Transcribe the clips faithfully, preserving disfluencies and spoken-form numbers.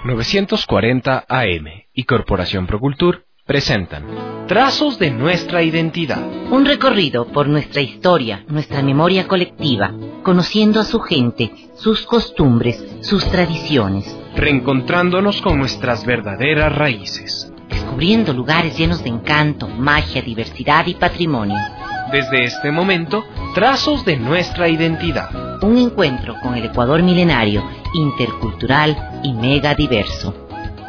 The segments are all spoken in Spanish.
novecientos cuarenta A M y Corporación Procultur presentan Trazos de nuestra identidad. Un recorrido por nuestra historia, nuestra memoria colectiva, conociendo a su gente, sus costumbres, sus tradiciones. Reencontrándonos con nuestras verdaderas raíces. Descubriendo lugares llenos de encanto, magia, diversidad y patrimonio. Desde este momento, Trazos de nuestra identidad. Un encuentro con el Ecuador milenario, intercultural y mega diverso.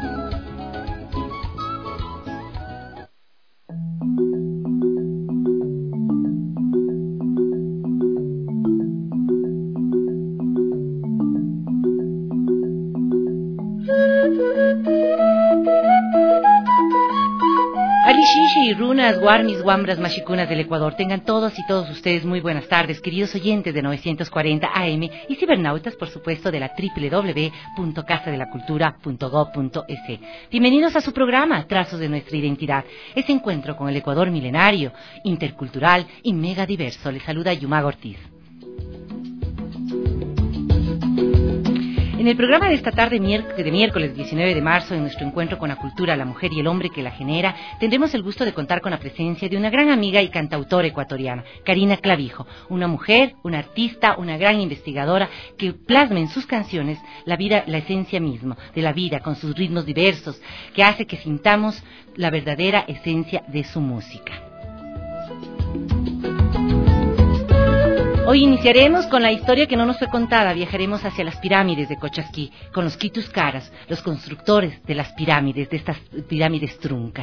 Alishishi y runas, guarmis, guambras, machikunas del Ecuador. Tengan todos y todos ustedes muy buenas tardes, queridos oyentes de novecientos cuarenta A M y cibernautas, por supuesto, de la doble u doble u doble u punto casa de la cultura punto gob punto es. Bienvenidos a su programa, Trazos de nuestra identidad. Ese encuentro con el Ecuador milenario, intercultural y mega diverso. Les saluda Yumaga Ortiz. En el programa de esta tarde de miércoles diecinueve de marzo, en nuestro encuentro con la cultura, la mujer y el hombre que la genera, tendremos el gusto de contar con la presencia de una gran amiga y cantautora ecuatoriana, Karina Clavijo, una mujer, una artista, una gran investigadora que plasma en sus canciones la vida, la esencia misma de la vida, con sus ritmos diversos, que hace que sintamos la verdadera esencia de su música. Hoy iniciaremos con la historia que no nos fue contada. Viajaremos hacia las pirámides de Cochasquí, con los Quitus Caras, los constructores de las pirámides, de estas pirámides truncas.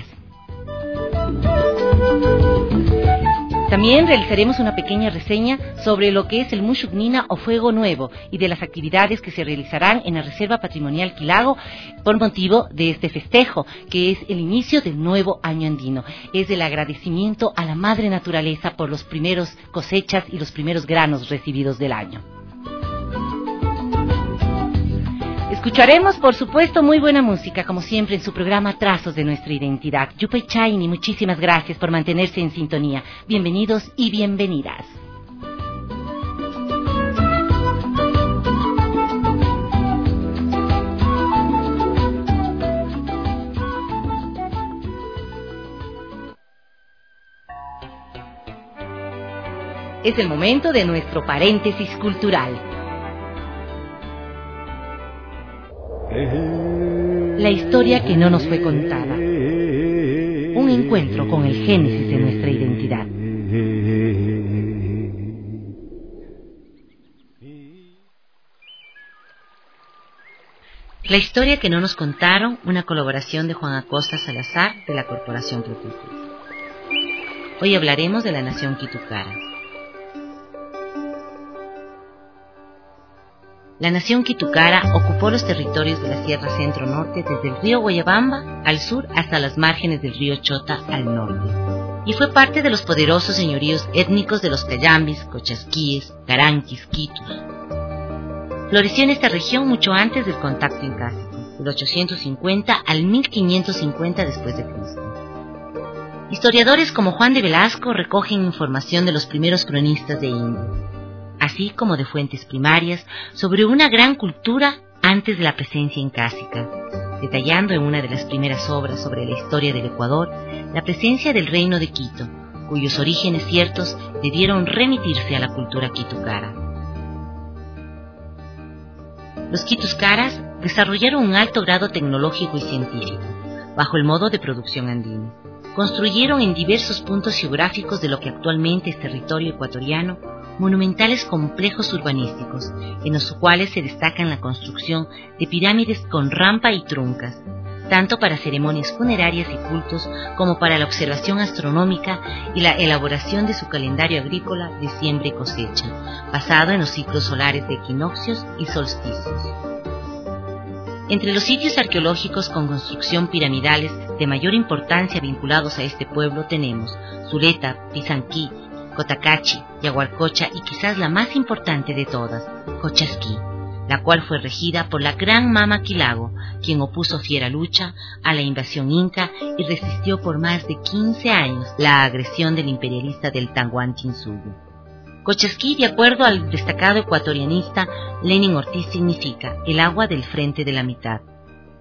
También realizaremos una pequeña reseña sobre lo que es el Mushuk-Nina o Fuego Nuevo y de las actividades que se realizarán en la Reserva Patrimonial Quilago por motivo de este festejo, que es el inicio del nuevo año andino. Es el agradecimiento a la madre naturaleza por los primeros cosechas y los primeros granos recibidos del año. Escucharemos, por supuesto, muy buena música, como siempre en su programa Trazos de nuestra identidad. Yupay Chaini, muchísimas gracias por mantenerse en sintonía. Bienvenidos y bienvenidas. Es el momento de nuestro paréntesis cultural. La historia que no nos fue contada. Un encuentro con el génesis de nuestra identidad. La historia que no nos contaron, una colaboración de Juan Acosta Salazar de la Corporación Procultur. Hoy hablaremos de la nación Quitu-Cara. La nación Quitu-Cara ocupó los territorios de la Sierra Centro-Norte desde el río Guayabamba al sur hasta las márgenes del río Chota al norte. Y fue parte de los poderosos señoríos étnicos de los Cayambis, Cochasquíes, Caranquis, Quitus. Floreció en esta región mucho antes del contacto incásico, del ochocientos cincuenta al mil quinientos cincuenta después de Cristo. Historiadores como Juan de Velasco recogen información de los primeros cronistas de India, así como de fuentes primarias, sobre una gran cultura antes de la presencia incásica, detallando en una de las primeras obras sobre la historia del Ecuador la presencia del reino de Quito, cuyos orígenes ciertos debieron remitirse a la cultura Quitu-Cara. Los Quitus Caras desarrollaron un alto grado tecnológico y científico, bajo el modo de producción andino. Construyeron en diversos puntos geográficos de lo que actualmente es territorio ecuatoriano monumentales complejos urbanísticos, en los cuales se destacan la construcción de pirámides con rampa y truncas, tanto para ceremonias funerarias y cultos como para la observación astronómica y la elaboración de su calendario agrícola de siembra y cosecha, basado en los ciclos solares de equinoccios y solsticios. Entre los sitios arqueológicos con construcción piramidales de mayor importancia vinculados a este pueblo tenemos Zuleta, Pizanquí, Cotacachi, Yaguarcocha y quizás la más importante de todas, Cochasquí, la cual fue regida por la gran Mama Quilago, quien opuso fiera lucha a la invasión inca y resistió por más de quince años la agresión del imperialista del Tahuantinsuyo. Cochasquí, de acuerdo al destacado ecuatorianista Lenin Ortiz, significa el agua del frente de la mitad.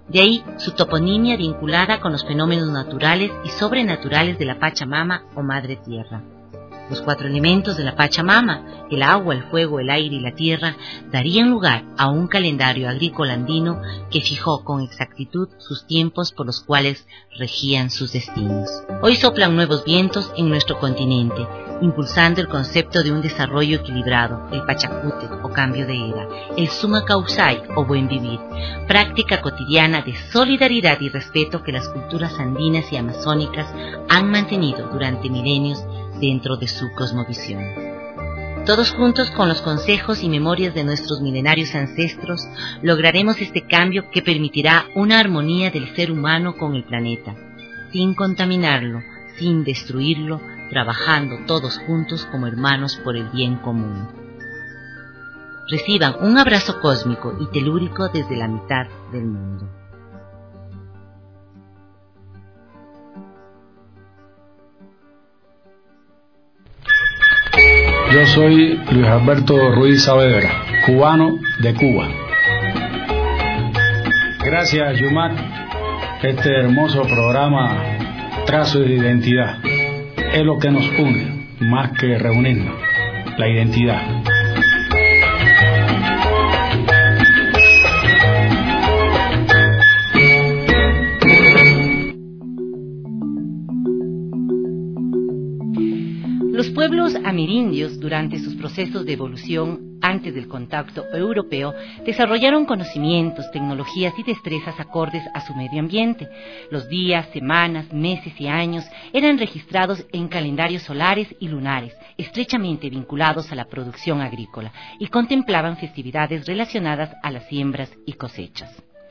De ahí su toponimia vinculada con los fenómenos naturales y sobrenaturales de la Pachamama o Madre Tierra. Los cuatro elementos de la Pachamama, el agua, el fuego, el aire y la tierra, darían lugar a un calendario agrícola andino que fijó con exactitud sus tiempos por los cuales regían sus destinos. Hoy soplan nuevos vientos en nuestro continente, impulsando el concepto de un desarrollo equilibrado, el Pachacútec o cambio de era, el Summa Causai o buen vivir, práctica cotidiana de solidaridad y respeto que las culturas andinas y amazónicas han mantenido durante milenios dentro de su cosmovisión. Todos juntos, con los consejos y memorias de nuestros milenarios ancestros, lograremos este cambio que permitirá una armonía del ser humano con el planeta, sin contaminarlo, sin destruirlo, trabajando todos juntos como hermanos por el bien común. Reciban un abrazo cósmico y telúrico desde la mitad del mundo. Yo soy Luis Alberto Ruiz Saavedra, cubano de Cuba. Gracias, Yumac, este hermoso programa Trazos de Identidad es lo que nos une, más que reunirnos, la identidad. Los pueblos amerindios, durante sus procesos de evolución antes del contacto europeo, desarrollaron conocimientos, tecnologías y destrezas acordes a su medio ambiente. Los días, semanas, meses y años eran registrados en calendarios solares y lunares, estrechamente vinculados a la producción agrícola, y contemplaban festividades relacionadas a las siembras y cosechas.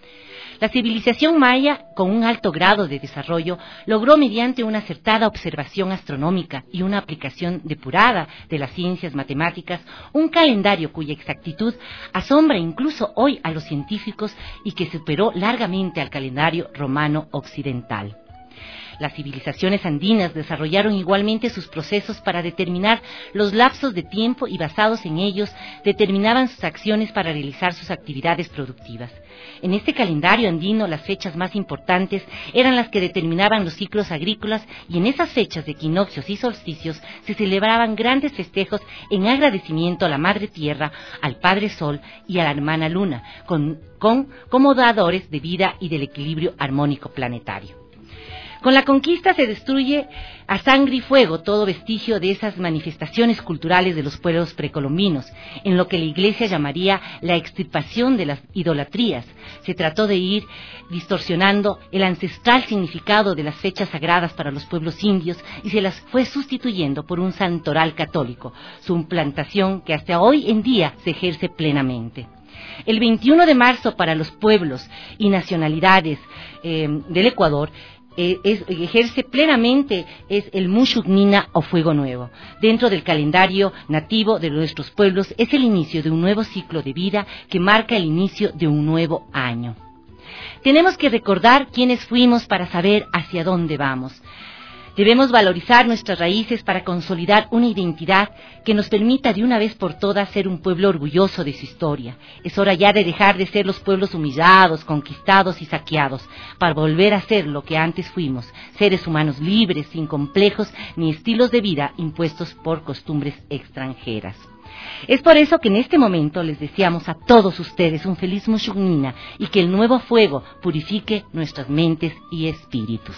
La civilización maya, con un alto grado de desarrollo, logró mediante una acertada observación astronómica y una aplicación depurada de las ciencias matemáticas un calendario cuya exactitud asombra incluso hoy a los científicos y que superó largamente al calendario romano occidental. Las civilizaciones andinas desarrollaron igualmente sus procesos para determinar los lapsos de tiempo y basados en ellos determinaban sus acciones para realizar sus actividades productivas. En este calendario andino las fechas más importantes eran las que determinaban los ciclos agrícolas y en esas fechas de equinoccios y solsticios se celebraban grandes festejos en agradecimiento a la Madre Tierra, al Padre Sol y a la Hermana Luna, con, con, como dadores de vida y del equilibrio armónico planetario. Con la conquista se destruye a sangre y fuego todo vestigio de esas manifestaciones culturales de los pueblos precolombinos, en lo que la Iglesia llamaría la extirpación de las idolatrías. Se trató de ir distorsionando el ancestral significado de las fechas sagradas para los pueblos indios y se las fue sustituyendo por un santoral católico, su implantación que hasta hoy en día se ejerce plenamente. El veintiuno de marzo para los pueblos y nacionalidades eh, del Ecuador Eh, es, ejerce plenamente es el Mushuk-Nina o Fuego Nuevo. Dentro del calendario nativo de nuestros pueblos es el inicio de un nuevo ciclo de vida que marca el inicio de un nuevo año. Tenemos que recordar quiénes fuimos para saber hacia dónde vamos. Debemos valorizar nuestras raíces para consolidar una identidad que nos permita de una vez por todas ser un pueblo orgulloso de su historia. Es hora ya de dejar de ser los pueblos humillados, conquistados y saqueados, para volver a ser lo que antes fuimos, seres humanos libres, sin complejos ni estilos de vida impuestos por costumbres extranjeras. Es por eso que en este momento les deseamos a todos ustedes un feliz Mushuk-Nina y que el nuevo fuego purifique nuestras mentes y espíritus.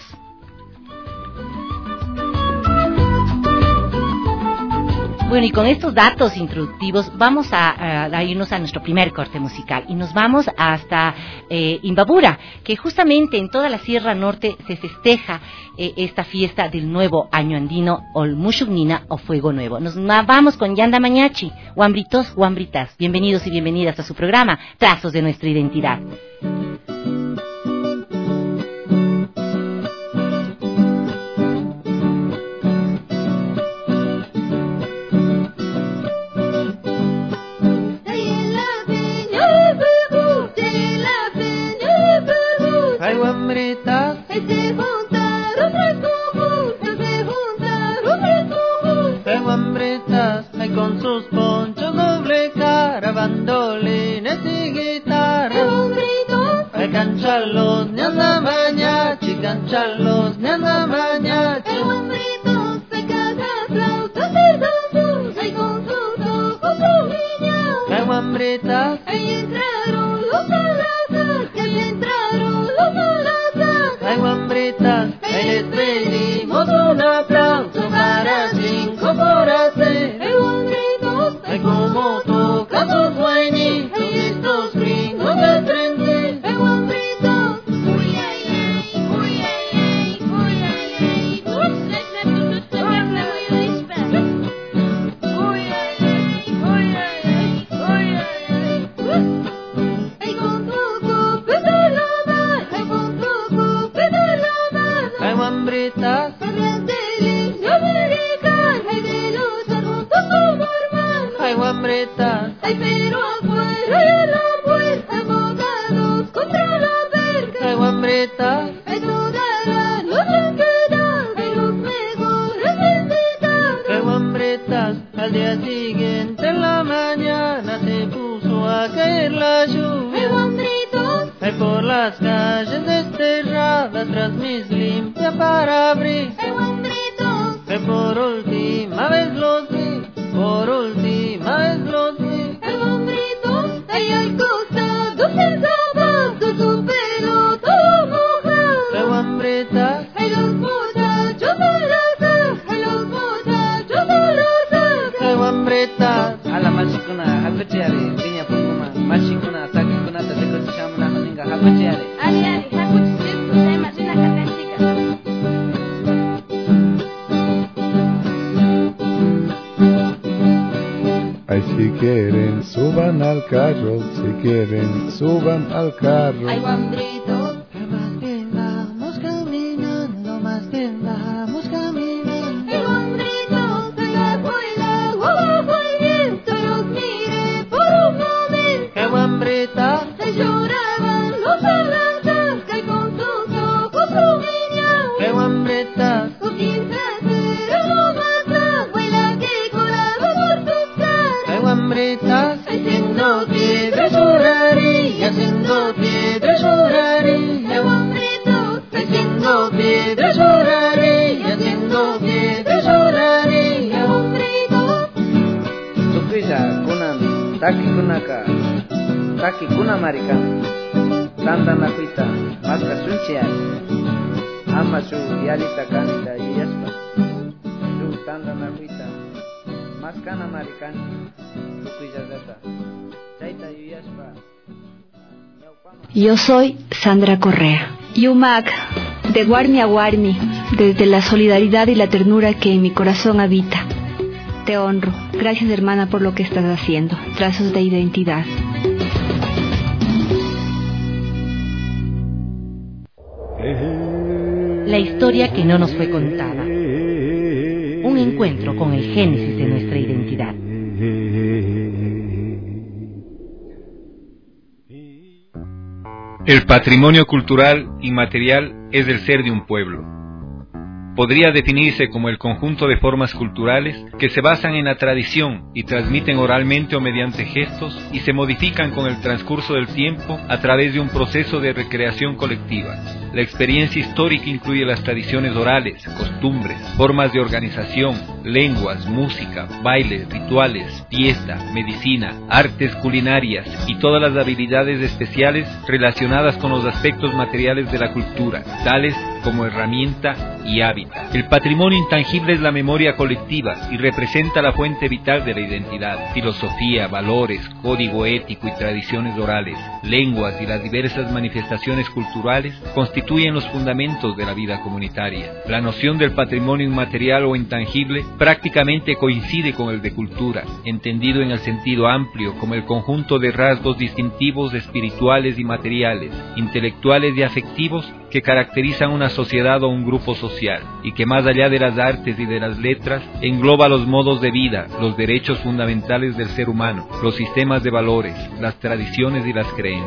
Bueno, y con estos datos introductivos vamos a, a, a irnos a nuestro primer corte musical y nos vamos hasta eh, Imbabura, que justamente en toda la Sierra Norte se festeja eh, esta fiesta del nuevo año andino o el Mushuk-Nina o Fuego Nuevo. Nos vamos con Yanda Mañachi, Huambritos, Huambritas. Bienvenidos y bienvenidas a su programa Trazos de Nuestra Identidad. Con sus ponchos doble cara, bandolines y guitarra, el cancha Chicanchalos, ñanda maña, chicanchalos, ñanda maña. El hombrito se caga flautas y danzos, ahí con sus ojos su niña. Hay guambritas, ahí entraron los alazas, que ahí entraron los alazas. hay guambritas, ahí les pedimos un aplauso para cinco por hacer. El hombrito, Ay, como tocan sus buenitos estos gringos de trenque. el hombrito, uy ay ay, uy ay ay, uy ay ay, uy ay ay, uy ay ay, uy ay ay. Ay con tu copete la mar, ay con tu copete la mar. Hay guambritas, Hablas de americano, ay de luchar juntos como hermanos. hay guambritas, Ay pero afuera y en la puerta, abogados contra la verga. hay guambritas, Ay toda la noche quedan, ay los mejores invitados. hay guambritas. Al día siguiente en la mañana se puso a caer la Ay lluvia. hombritos, Ay, por las calles desterradas tras mis limpias para abrir. ay hombritos, Que por última vez los vi, por última vez los vi. ay hombritos, ay al costado sin zapatos, su pelo todo mojado. Hay guambritas, Ay los muchachos de la saca, ay los muchachos de la saca. hay guambritas. Ala machikuna, hakuchiare, piña pukuma, machikuna, takikuna, tateko shamuna, haninga, hakuchiare. Ali ali, hakuchi chisto, ay machina kakanchika. Ay, si quieren, suban al carro, si quieren, suban al carro. Ay hombritos, Más bien vamos caminando, más bien vamos caminando. ay hombritos, ay bajo el agua, bajo el viento, los miré por un momento. Hay guambritas, Ay lloraban los alazas, que con sus ojos rumiñaban. hay guambritas, Sus tintas eran lo más abuela que colaba por sus caras. hay guambritas. Haciendo piedra lloraría, haciendo piedra lloraría. Ay hombritos, Haciendo piedra lloraría, haciendo piedra ay lloraría. hombritos, Sukisa kunan taki kunaka taki kuna marikan tanda nakuita maska sunchian ama su yalita kanita yaspa su tanda nakuita maskana marikan sukisa gata chaita yaspa. Yo soy Sandra Correa. Yumak, de Guarmi a Guarmi, desde la solidaridad y la ternura que en mi corazón habita. Te honro. Gracias, hermana, por lo que estás haciendo. Trazos de identidad. La historia que no nos fue contada. Un encuentro con el génesis de nuestra identidad. El patrimonio cultural inmaterial es el ser de un pueblo. Podría definirse como el conjunto de formas culturales que se basan en la tradición y transmiten oralmente o mediante gestos y se modifican con el transcurso del tiempo a través de un proceso de recreación colectiva. La experiencia histórica incluye las tradiciones orales, costumbres, formas de organización, lenguas, música, bailes, rituales, fiesta, medicina, artes culinarias y todas las habilidades especiales relacionadas con los aspectos materiales de la cultura, tales como herramienta y hábitat. El patrimonio intangible es la memoria colectiva y representa la fuente vital de la identidad. Filosofía, valores, código ético y tradiciones orales, lenguas y las diversas manifestaciones culturales constituyen los fundamentos de la vida comunitaria. La noción del patrimonio inmaterial o intangible prácticamente coincide con el de cultura, entendido en el sentido amplio como el conjunto de rasgos distintivos espirituales y materiales, intelectuales y afectivos que caracterizan una sociedad o un grupo social, y que más allá de las artes y de las letras, engloba los modos de vida, los derechos fundamentales del ser humano, los sistemas de valores, las tradiciones y las creencias.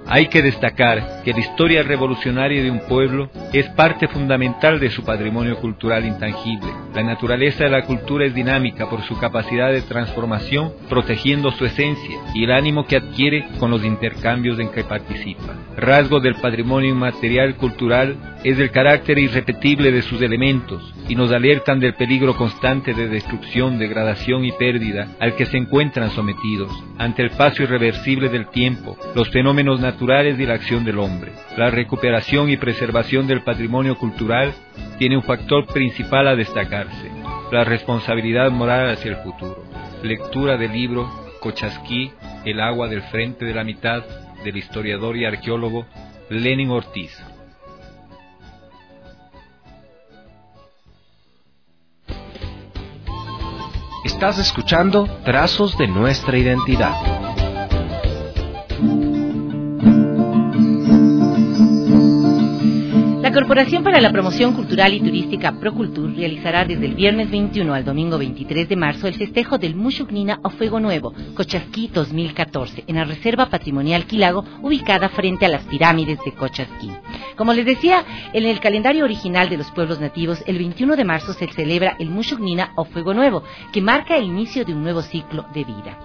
Hay que destacar que la historia revolucionaria de un pueblo es parte fundamental de su patrimonio cultural intangible. La naturaleza de la cultura es dinámica por su capacidad de transformación, protegiendo su esencia y el ánimo que adquiere con los intercambios en que participa. Rasgo del patrimonio inmaterial cultural es el carácter irrepetible de sus elementos y nos alertan del peligro constante de destrucción, degradación y pérdida al que se encuentran sometidos ante el paso irreversible del tiempo, los fenómenos naturales y la acción del hombre. La recuperación y preservación del patrimonio cultural tiene un factor principal a destacarse: la responsabilidad moral hacia el futuro. Lectura del libro Cochasquí, el agua del frente de la mitad, del historiador y arqueólogo Lenin Ortiz. Estás escuchando Trazos de Nuestra Identidad. La Corporación para la Promoción Cultural y Turística Procultur realizará desde el viernes veintiuno al domingo veintitrés de marzo el festejo del Mushugnina o Fuego Nuevo, Cochasquí dos mil catorce, en la Reserva Patrimonial Quilago, ubicada frente a las pirámides de Cochasquí. Como les decía, en el calendario original de los pueblos nativos, el veintiuno de marzo se celebra el Mushugnina o Fuego Nuevo, que marca el inicio de un nuevo ciclo de vida.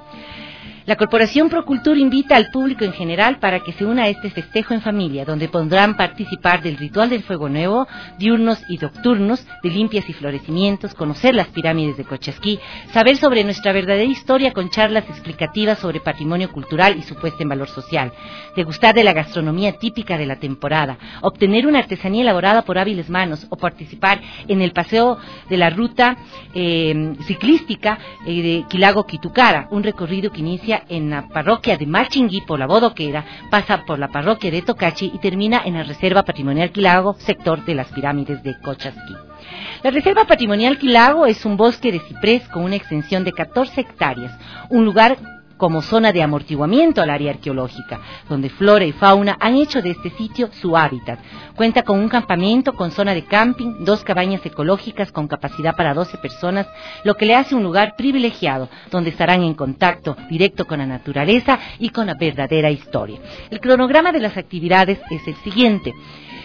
La Corporación Procultur invita al público en general para que se una a este festejo en familia, donde podrán participar del ritual del Fuego Nuevo, diurnos y nocturnos, de limpias y florecimientos, conocer las pirámides de Cochasquí, saber sobre nuestra verdadera historia con charlas explicativas sobre patrimonio cultural y su puesta en valor social, degustar de la gastronomía típica de la temporada, obtener una artesanía elaborada por hábiles manos o participar en el paseo de la ruta eh, ciclística eh, de Quilago-Quitucara, un recorrido que inicia en la parroquia de Malchingui por la Bodoquera, pasa por la parroquia de Tocachi y termina en la Reserva Patrimonial Quilago, sector de las pirámides de Cochasquí. La Reserva Patrimonial Quilago es un bosque de ciprés con una extensión de catorce hectáreas, un lugar como zona de amortiguamiento al área arqueológica, donde flora y fauna han hecho de este sitio su hábitat. Cuenta con un campamento con zona de camping, dos cabañas ecológicas con capacidad para doce personas, lo que le hace un lugar privilegiado, donde estarán en contacto directo con la naturaleza y con la verdadera historia. El cronograma de las actividades es el siguiente.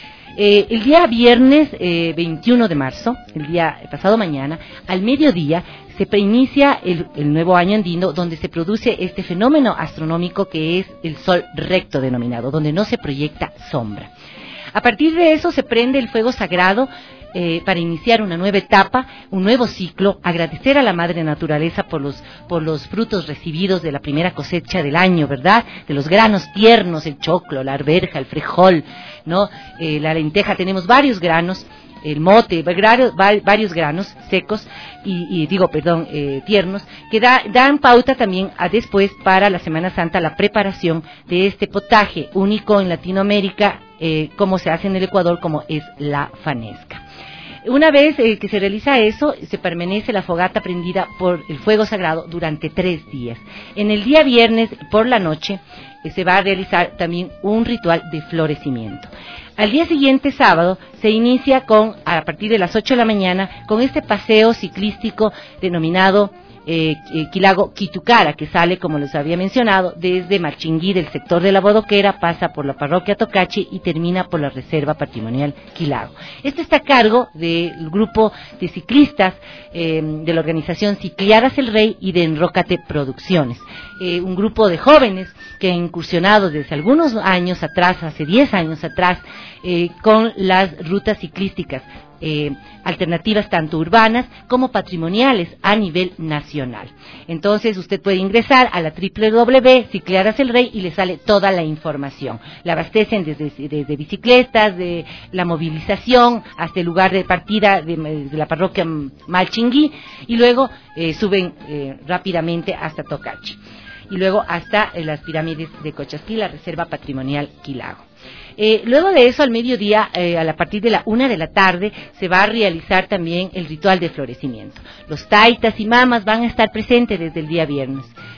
Eh, el día viernes eh, veintiuno de marzo, el día pasado mañana, al mediodía, se preinicia el, el nuevo año andino, donde se produce este fenómeno astronómico que es el sol recto denominado, donde no se proyecta sombra. A partir de eso se prende el fuego sagrado eh, para iniciar una nueva etapa, un nuevo ciclo, agradecer a la Madre Naturaleza por los, por los frutos recibidos de la primera cosecha del año, ¿verdad? De los granos tiernos, el choclo, la arveja, el frijol, ¿no? Eh, la lenteja, tenemos varios granos, el mote, varios granos secos y, y digo, perdón, eh, tiernos, que da, dan pauta también a después para la Semana Santa la preparación de este potaje único en Latinoamérica, eh, como se hace en el Ecuador, como es la fanesca. Una vez eh, que se realiza eso, se permanece la fogata prendida por el fuego sagrado durante tres días. En el día viernes por la noche eh, se va a realizar también un ritual de florecimiento. Al día siguiente, sábado, se inicia con, a partir de las ocho de la mañana, con este paseo ciclístico denominado eh, Quilago-Quitucara, que sale, como les había mencionado, desde Malchingui, del sector de la Bodoquera, pasa por la parroquia Tocachi y termina por la Reserva Patrimonial Quilago. Esto está a cargo del grupo de ciclistas eh, de la organización Cicliaras el Rey y de Enrócate Producciones. Eh, un grupo de jóvenes que han incursionado desde algunos años atrás, hace diez años atrás, eh, con las rutas ciclísticas eh, alternativas tanto urbanas como patrimoniales a nivel nacional. Entonces usted puede ingresar a la doble u doble u doble u punto Cicliaras el Rey y le sale toda la información. La abastecen desde, desde bicicletas, de la movilización hasta el lugar de partida de, de la parroquia Malchingui y luego eh, suben eh, rápidamente hasta Tocachi y luego hasta eh, las pirámides de Cochasquí, la Reserva Patrimonial Quilago. Eh, luego de eso, al mediodía, eh, a partir de la una de la tarde, se va a realizar también el ritual de florecimiento. Los taitas y mamas van a estar presentes desde el día viernes.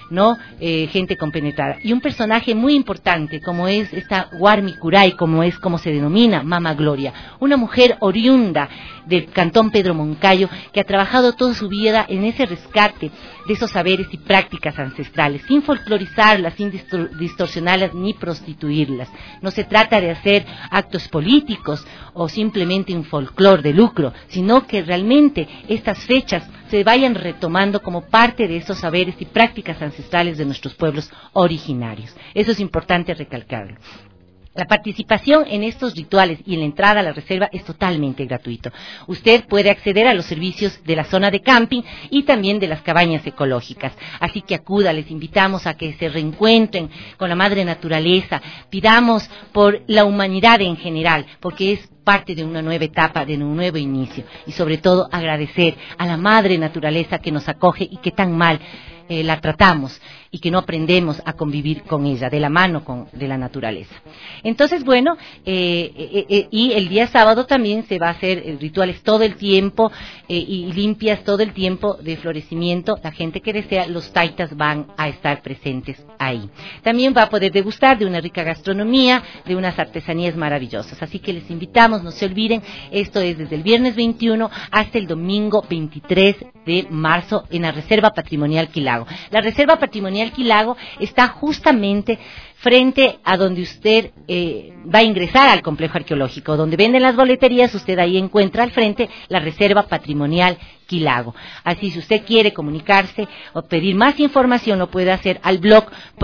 ¿no? Eh, gente compenetrada. Y un personaje muy importante, como es esta Guarmi Curay, como es como se denomina, Mama Gloria, una mujer oriunda del Cantón Pedro Moncayo, que ha trabajado toda su vida en ese rescate de esos saberes y prácticas ancestrales, sin folclorizarlas, sin distor- distorsionarlas ni prostituirlas. No se trata de hacer actos políticos o simplemente un folclor de lucro, sino que realmente estas fechas se vayan retomando como parte de esos saberes y prácticas ancestrales de nuestros pueblos originarios. Eso es importante recalcarlo. La participación en estos rituales y en la entrada a la reserva es totalmente gratuito. Usted puede acceder a los servicios de la zona de camping y también de las cabañas ecológicas. Así que acuda, les invitamos a que se reencuentren con la madre naturaleza, pidamos por la humanidad en general, porque es parte de una nueva etapa, de un nuevo inicio. Y sobre todo agradecer a la madre naturaleza que nos acoge y que tan mal eh, la tratamos y que no aprendemos a convivir con ella, de la mano con, de la naturaleza. Entonces, bueno, eh, eh, eh, y el día sábado también se va a hacer eh, rituales todo el tiempo eh, y limpias todo el tiempo de florecimiento. La gente que desea, los taitas van a estar presentes ahí. También va a poder degustar de una rica gastronomía, de unas artesanías maravillosas. Así que les invitamos, no se olviden, esto es desde el viernes veintiuno hasta el domingo veintitrés de marzo en la Reserva Patrimonial Quilago. La Reserva Patrimonial Quilago está justamente frente a donde usted eh, va a ingresar al complejo arqueológico, donde venden las boleterías. Usted ahí encuentra al frente la Reserva Patrimonial Quilago. Así, si usted quiere comunicarse o pedir más información, lo puede hacer al blog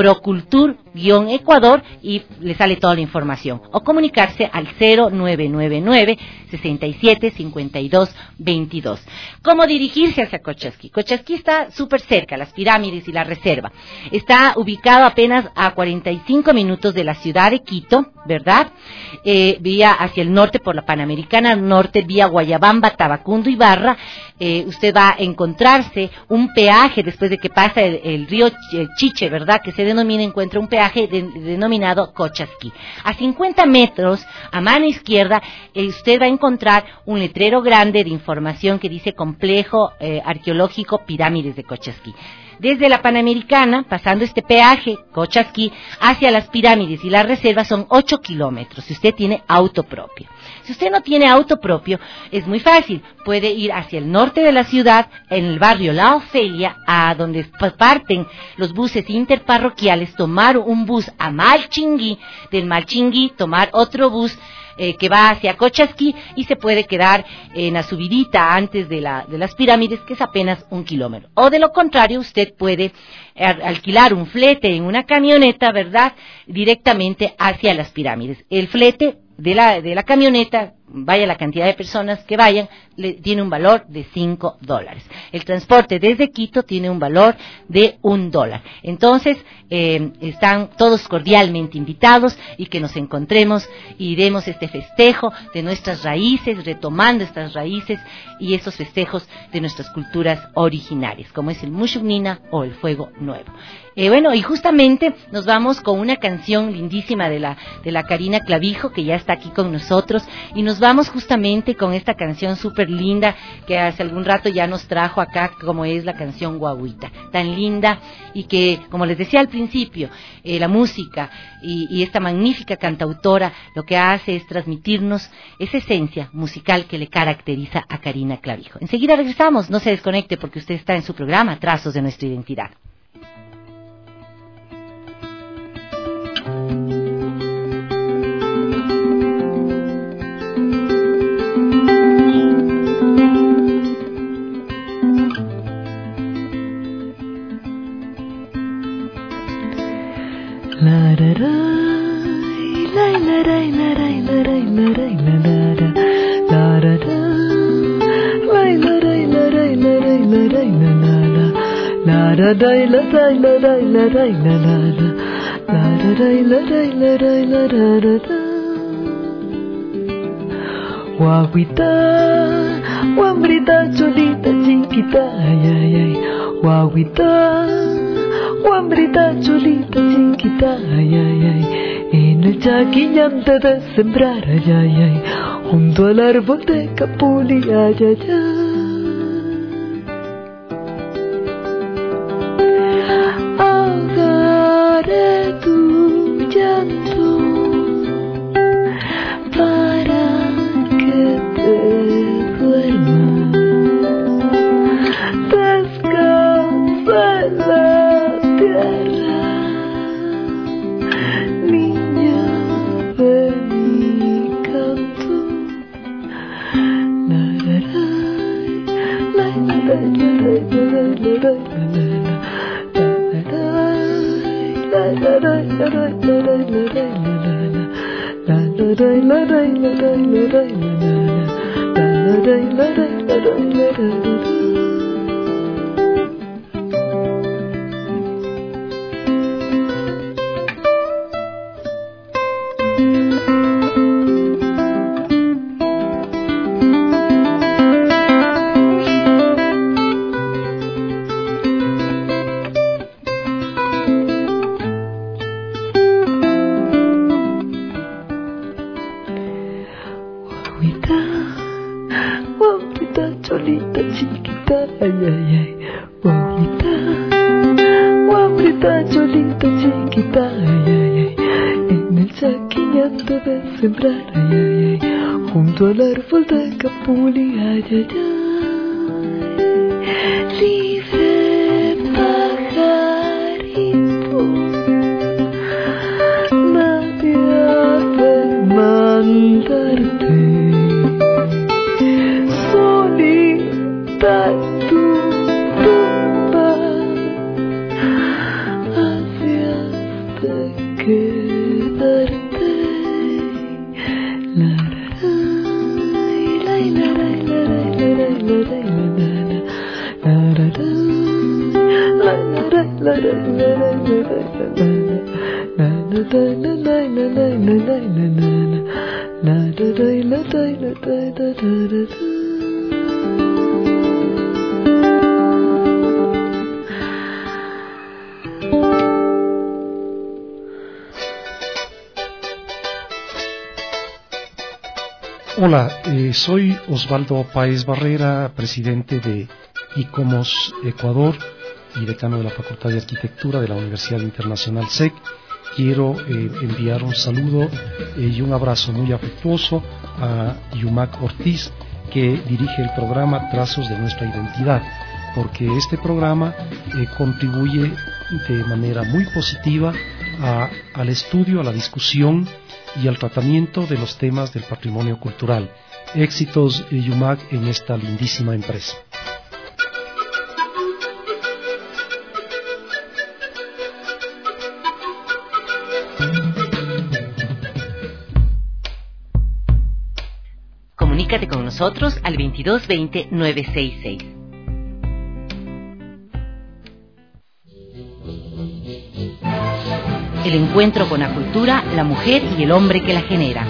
Procultur-Ecuador y le sale toda la información. O comunicarse al cero nueve nueve nueve, sesenta y siete, cincuenta y dos, veintidós. ¿Cómo dirigirse hacia Cochasquí? Cochasquí está súper cerca, las pirámides y la reserva. Está ubicado apenas a cuarenta y cinco minutos de la ciudad de Quito, ¿verdad? Eh, vía hacia el norte por la Panamericana Norte, vía Guayabamba, Tabacundo y Barra. Eh, usted va a encontrarse un peaje después de que pasa el, el río Chiche, ¿verdad? Que se denomina, encuentra un peaje de, denominado Cochasquí. A cincuenta metros, a mano izquierda, eh, usted va a encontrar un letrero grande de información que dice Complejo eh, Arqueológico Pirámides de Cochasquí. Desde la Panamericana, pasando este peaje, Cochasquí, hacia las pirámides y las reservas son ocho kilómetros, si usted tiene auto propio. Si usted no tiene auto propio, es muy fácil, puede ir hacia el norte de la ciudad, en el barrio La Ofelia, a donde parten los buses interparroquiales, tomar un bus a Malchingui, del Malchingui tomar otro bus Eh, que va hacia Cochasquí y se puede quedar en la subidita antes de, la, de las pirámides, que es apenas un kilómetro. O de lo contrario, usted puede eh, alquilar un flete en una camioneta, ¿verdad?, directamente hacia las pirámides. El flete de la, de la camioneta, vaya la cantidad de personas que vayan, le, tiene un valor de cinco dólares. El transporte desde Quito tiene un valor de un dólar. Entonces, eh, están todos cordialmente invitados y que nos encontremos y demos este festejo de nuestras raíces, retomando estas raíces y esos festejos de nuestras culturas originarias, como es el Mushugnina o el Fuego Nuevo. Eh, bueno, y justamente nos vamos con una canción lindísima de la, de la Karina Clavijo, que ya está aquí con nosotros, y nos vamos justamente con esta canción súper linda que hace algún rato ya nos trajo acá, como es la canción Guaguita, tan linda, y que, como les decía al principio, eh, la música y, y esta magnífica cantautora lo que hace es transmitirnos esa esencia musical que le caracteriza a Karina Clavijo. Enseguida regresamos, no se desconecte porque usted está en su programa Trazos de Nuestra Identidad. Guaguita, guambrita chulita chiquita, ay ay ay. Guaguita, guambrita chulita chiquita, ay ay ay. En el chaquillante de sembrar, ay ay ay. Junto al árbol de capuli, ay ay ay. Hola, eh, soy Osvaldo Páez Barrera, presidente de ICOMOS Ecuador y decano de la Facultad de Arquitectura de la Universidad Internacional S E C. Quiero eh, enviar un saludo eh, y un abrazo muy afectuoso a Yumac Ortiz, que dirige el programa Trazos de Nuestra Identidad, porque este programa eh, contribuye de manera muy positiva a, al estudio, a la discusión y al tratamiento de los temas del patrimonio cultural. Éxitos, eh, Yumac, en esta lindísima empresa. Comunícate con nosotros al veintidós veinte nueve sesenta y seis. El encuentro con la cultura, la mujer y el hombre que la genera.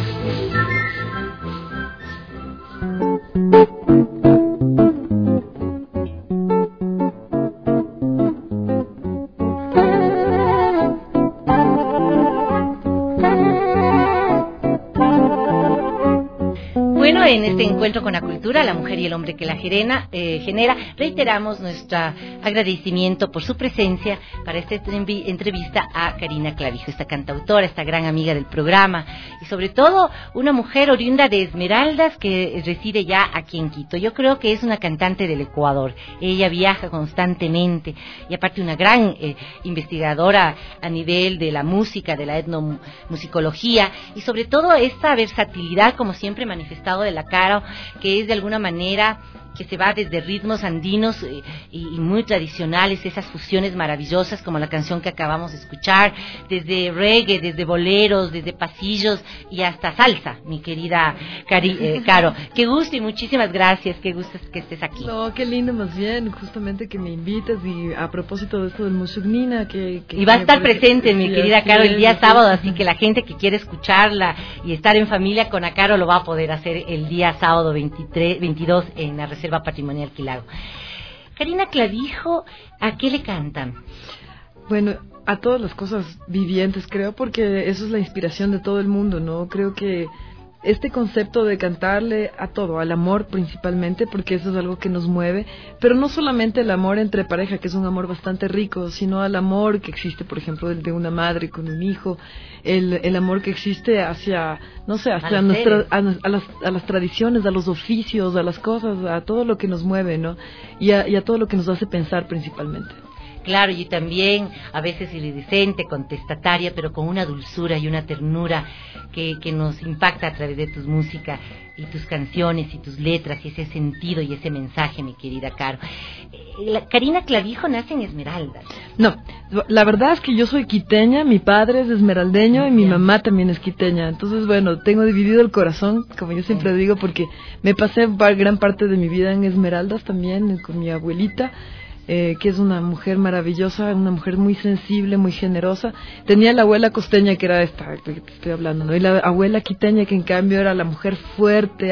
Bueno, en este encuentro con la cultura, la mujer y el hombre que la genera, eh, genera reiteramos nuestro agradecimiento por su presencia para esta entrevista a Karina Clavijo, esta cantautora, esta gran amiga del programa y sobre todo una mujer oriunda de Esmeraldas que reside ya aquí en Quito. Yo creo que es una cantante del Ecuador. Ella viaja constantemente y aparte una gran eh, investigadora a nivel de la música, de la etnomusicología y sobre todo esta versatilidad, como siempre manifestado de la Caro, que es de alguna manera que se va desde ritmos andinos eh, y, y muy tradicionales, esas fusiones maravillosas como la canción que acabamos de escuchar, desde reggae, desde boleros, desde pasillos y hasta salsa, mi querida Cari, eh, Caro. Qué gusto y muchísimas gracias, qué gusto que estés aquí. No, qué lindo más bien, justamente que me invitas y a propósito de esto del Musugnina que, que y va a estar presente, mi sí, querida Caro, el día es, sábado, así que la gente que quiere escucharla y estar en familia con la Caro lo va a poder hacer el día sábado veintitrés, veintidós en la Reserva Patrimonial Quilago. Karina Clavijo, ¿a qué le cantan? Bueno, a todas las cosas vivientes, creo, porque eso es la inspiración de todo el mundo, ¿no? Creo que este concepto de cantarle a todo, al amor principalmente, porque eso es algo que nos mueve, pero no solamente el amor entre pareja, que es un amor bastante rico, sino al amor que existe, por ejemplo, de una madre con un hijo, el, el amor que existe hacia, no sé, hacia nuestra, a, a, las, a las tradiciones, a los oficios, a las cosas, a todo lo que nos mueve, ¿no? Y a, y a todo lo que nos hace pensar principalmente. Claro, y también a veces iridiscente, contestataria, pero con una dulzura y una ternura que, que nos impacta a través de tus música y tus canciones y tus letras y ese sentido y ese mensaje, mi querida Caro. Eh, la, Karina Clavijo nace en Esmeraldas. No, la verdad es que yo soy quiteña, mi padre es esmeraldeño y mi mamá también es quiteña. Entonces, bueno, tengo dividido el corazón, como yo siempre digo, porque me pasé gran parte de mi vida en Esmeraldas también, con mi abuelita. Eh, que es una mujer maravillosa, una mujer muy sensible, muy generosa. Tenía la abuela costeña, que era esta que te estoy hablando, ¿no? Y la abuela quiteña, que en cambio era la mujer fuerte,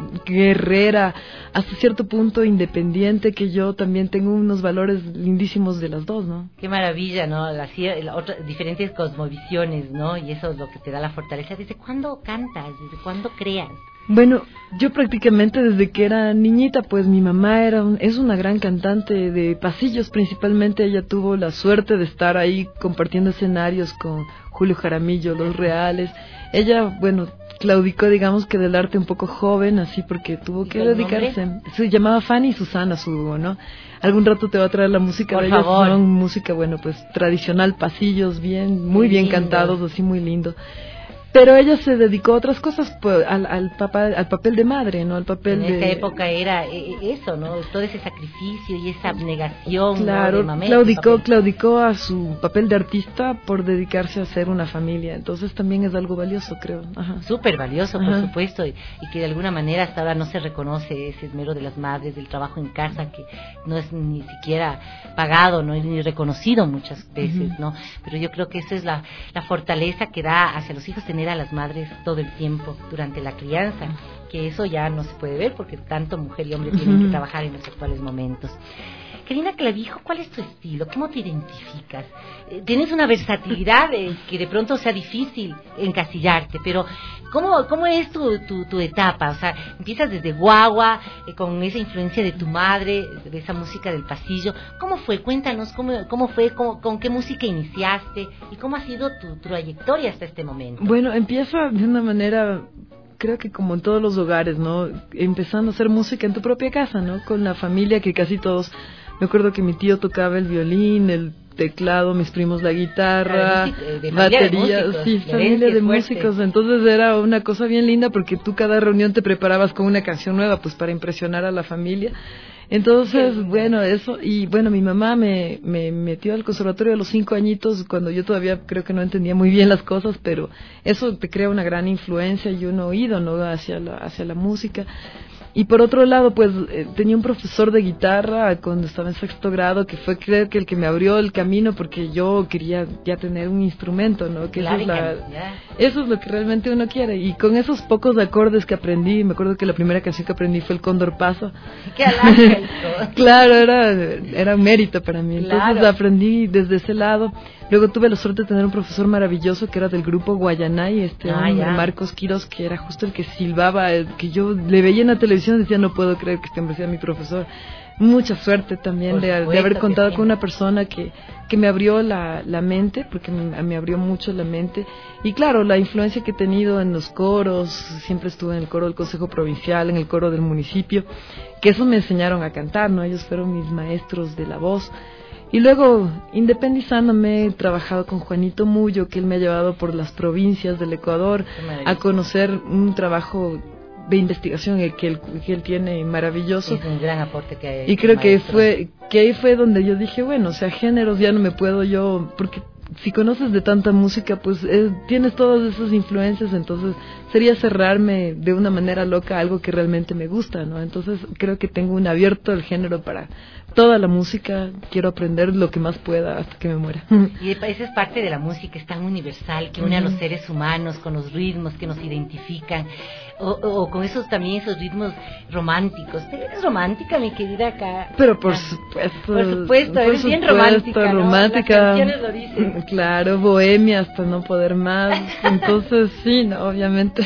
guerrera, hasta cierto punto independiente, que yo también tengo unos valores lindísimos de las dos, ¿no? Qué maravilla, ¿no? Las la otra, diferentes cosmovisiones, ¿no? Y eso es lo que te da la fortaleza. ¿Desde cuándo cantas? ¿Desde cuándo creas? Bueno, yo prácticamente desde que era niñita, pues mi mamá era un, es una gran cantante de pasillos, principalmente ella tuvo la suerte de estar ahí compartiendo escenarios con Julio Jaramillo, Los Reales. Ella, bueno, claudicó, digamos que del arte un poco joven, así porque tuvo que dedicarse. Se llamaba Fanny Susana su dúo, ¿no? Algún rato te va a traer la música Por de ellas, favor. son música, bueno, pues tradicional, pasillos bien, muy Qué bien lindo. cantados, así muy lindo. Pero ella se dedicó a otras cosas, pues, al, al, papá, al papel de madre, ¿no? Al papel En de... esa época era eh, eso, ¿no? Todo ese sacrificio y esa abnegación, Claro, ¿no? De mamá, claudicó, papel. claudicó a su papel de artista por dedicarse a hacer una familia. Entonces también es algo valioso, creo. Ajá. Súper valioso, por Ajá. supuesto, y, y que de alguna manera hasta ahora no se reconoce ese esmero de las madres, del trabajo en casa, que no es ni siquiera pagado, no es ni reconocido muchas veces, Ujú. ¿no? Pero yo creo que esa es la, la fortaleza que da hacia los hijos tener a las madres todo el tiempo durante la crianza, que eso ya no se puede ver porque tanto mujer y hombre tienen Ujú. que trabajar en los actuales momentos. Karina Clavijo, ¿cuál es tu estilo? ¿Cómo te identificas? Eh, Tienes una versatilidad eh, que de pronto sea difícil encasillarte, pero ¿cómo, cómo es tu, tu, tu etapa? O sea, empiezas desde guagua, eh, con esa influencia de tu madre, de esa música del pasillo. ¿Cómo fue? Cuéntanos, ¿cómo, cómo fue? Cómo, ¿Con qué música iniciaste? ¿Y cómo ha sido tu trayectoria hasta este momento? Bueno, empieza de una manera, creo que como en todos los hogares, ¿no? Empezando a hacer música en tu propia casa, ¿no? Con la familia, que casi todos... Me acuerdo que mi tío tocaba el violín, el teclado, mis primos la guitarra, Claro, de- de familia de batería, músicos, sí, de familia herencia de fuerte. músicos. Entonces era una cosa bien linda porque tú cada reunión te preparabas con una canción nueva, pues para impresionar a la familia. Entonces, bueno, eso, y bueno, mi mamá me, me metió al conservatorio a los cinco añitos, cuando yo todavía creo que no entendía muy bien las cosas, pero eso te crea una gran influencia y un oído, ¿no? Hacia la, hacia la música. Y por otro lado, pues eh, tenía un profesor de guitarra cuando estaba en sexto grado, que fue, creo que el que me abrió el camino, porque yo quería ya tener un instrumento, ¿no? Que eso es, la, eso es lo que realmente uno quiere. Y con esos pocos acordes que aprendí, me acuerdo que la primera canción que aprendí fue el Cóndor Pasa. ¡Qué halago! Claro, era, era un mérito para mí. Entonces Claro. aprendí desde ese lado. Luego tuve la suerte de tener un profesor maravilloso que era del grupo Guayanay, este Ah, hombre, ya. Marcos Quiroz, que era justo el que silbaba, el que yo le veía en la televisión y decía, no puedo creer que este hombre sea mi profesor. Mucha suerte también Por de, de supuesto haber que contado sí. con una persona que, que me abrió la, la mente, porque me, me abrió mucho la mente. Y claro, la influencia que he tenido en los coros, siempre estuve en el coro del Consejo Provincial, en el coro del municipio, que esos me enseñaron a cantar, ¿no? Ellos fueron mis maestros de la voz. Y luego, independizándome, he trabajado con Juanito Mullo, que él me ha llevado por las provincias del Ecuador a conocer un trabajo de investigación que él, que él tiene maravilloso. Es un gran aporte que ha hecho Y creo que maestro. fue que ahí fue donde yo dije, bueno, o sea, géneros ya no me puedo yo, porque si conoces de tanta música, pues eh, tienes todas esas influencias, entonces sería cerrarme de una manera loca a algo que realmente me gusta, ¿no? Entonces creo que tengo un abierto el género para toda la música, quiero aprender lo que más pueda hasta que me muera. Y esa es parte de la música, es tan universal, que une a los Ujú. seres humanos con los ritmos que nos identifican, o, o con esos también esos ritmos románticos. ¿Eres romántica, mi querida acá? Pero por supuesto, Por supuesto, por eres bien supuesto, romántica, ¿no? romántica. Las canciones lo dicen. Claro, bohemia hasta no poder más. Entonces, sí, no, obviamente.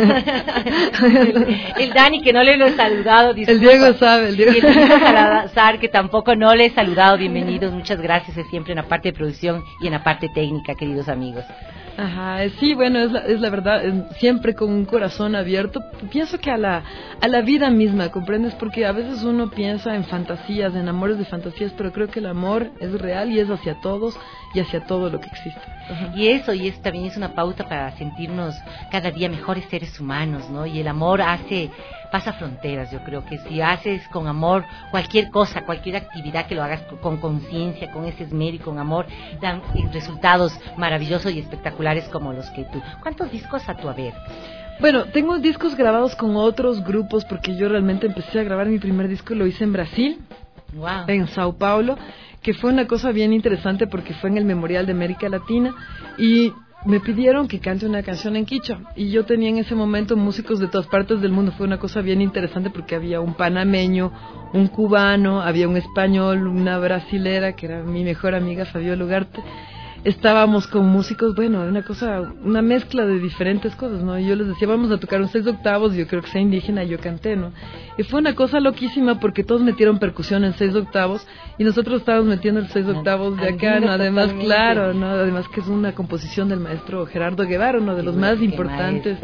el, el Dani, que no le lo he saludado, disculpa. El Diego sabe, el Diego. Y el Diego Salazar, que tampoco no le he saludado, bienvenidos, muchas gracias, es siempre en la parte de producción y en la parte técnica, queridos amigos. Ajá, sí, bueno, es la, es la verdad, siempre con un corazón abierto. Pienso que a la, a la vida misma, ¿comprendes? Porque a veces uno piensa en fantasías, en amores de fantasías, pero creo que el amor es real y es hacia todos y hacia todo lo que existe. Ajá. Y eso, y eso también es una pauta para sentirnos cada día mejores seres humanos, ¿no? Y el amor hace, pasa fronteras. Yo creo que si haces con amor cualquier cosa, cualquier actividad que lo hagas con conciencia, con ese esmero y con amor, dan resultados maravillosos y espectaculares como los que tú. ¿Cuántos discos a tu haber? Bueno, tengo discos grabados con otros grupos porque yo realmente empecé a grabar mi primer disco, lo hice en Brasil, wow. en Sao Paulo, que fue una cosa bien interesante porque fue en el Memorial de América Latina y me pidieron que cante una canción en quichua y yo tenía en ese momento músicos de todas partes del mundo. Fue una cosa bien interesante porque había un panameño, un cubano, había un español, una brasilera que era mi mejor amiga Fabiola Ugarte. Estábamos con músicos, bueno, una cosa, una mezcla de diferentes cosas, ¿no? Y yo les decía, vamos a tocar un seis octavos, y yo creo que sea indígena, y yo canté, ¿no? Y fue una cosa loquísima porque todos metieron percusión en seis octavos y nosotros estábamos metiendo el seis octavos de acá, ¿no? Además, claro, ¿no? Además que es una composición del maestro Gerardo Guevara, uno de los más importantes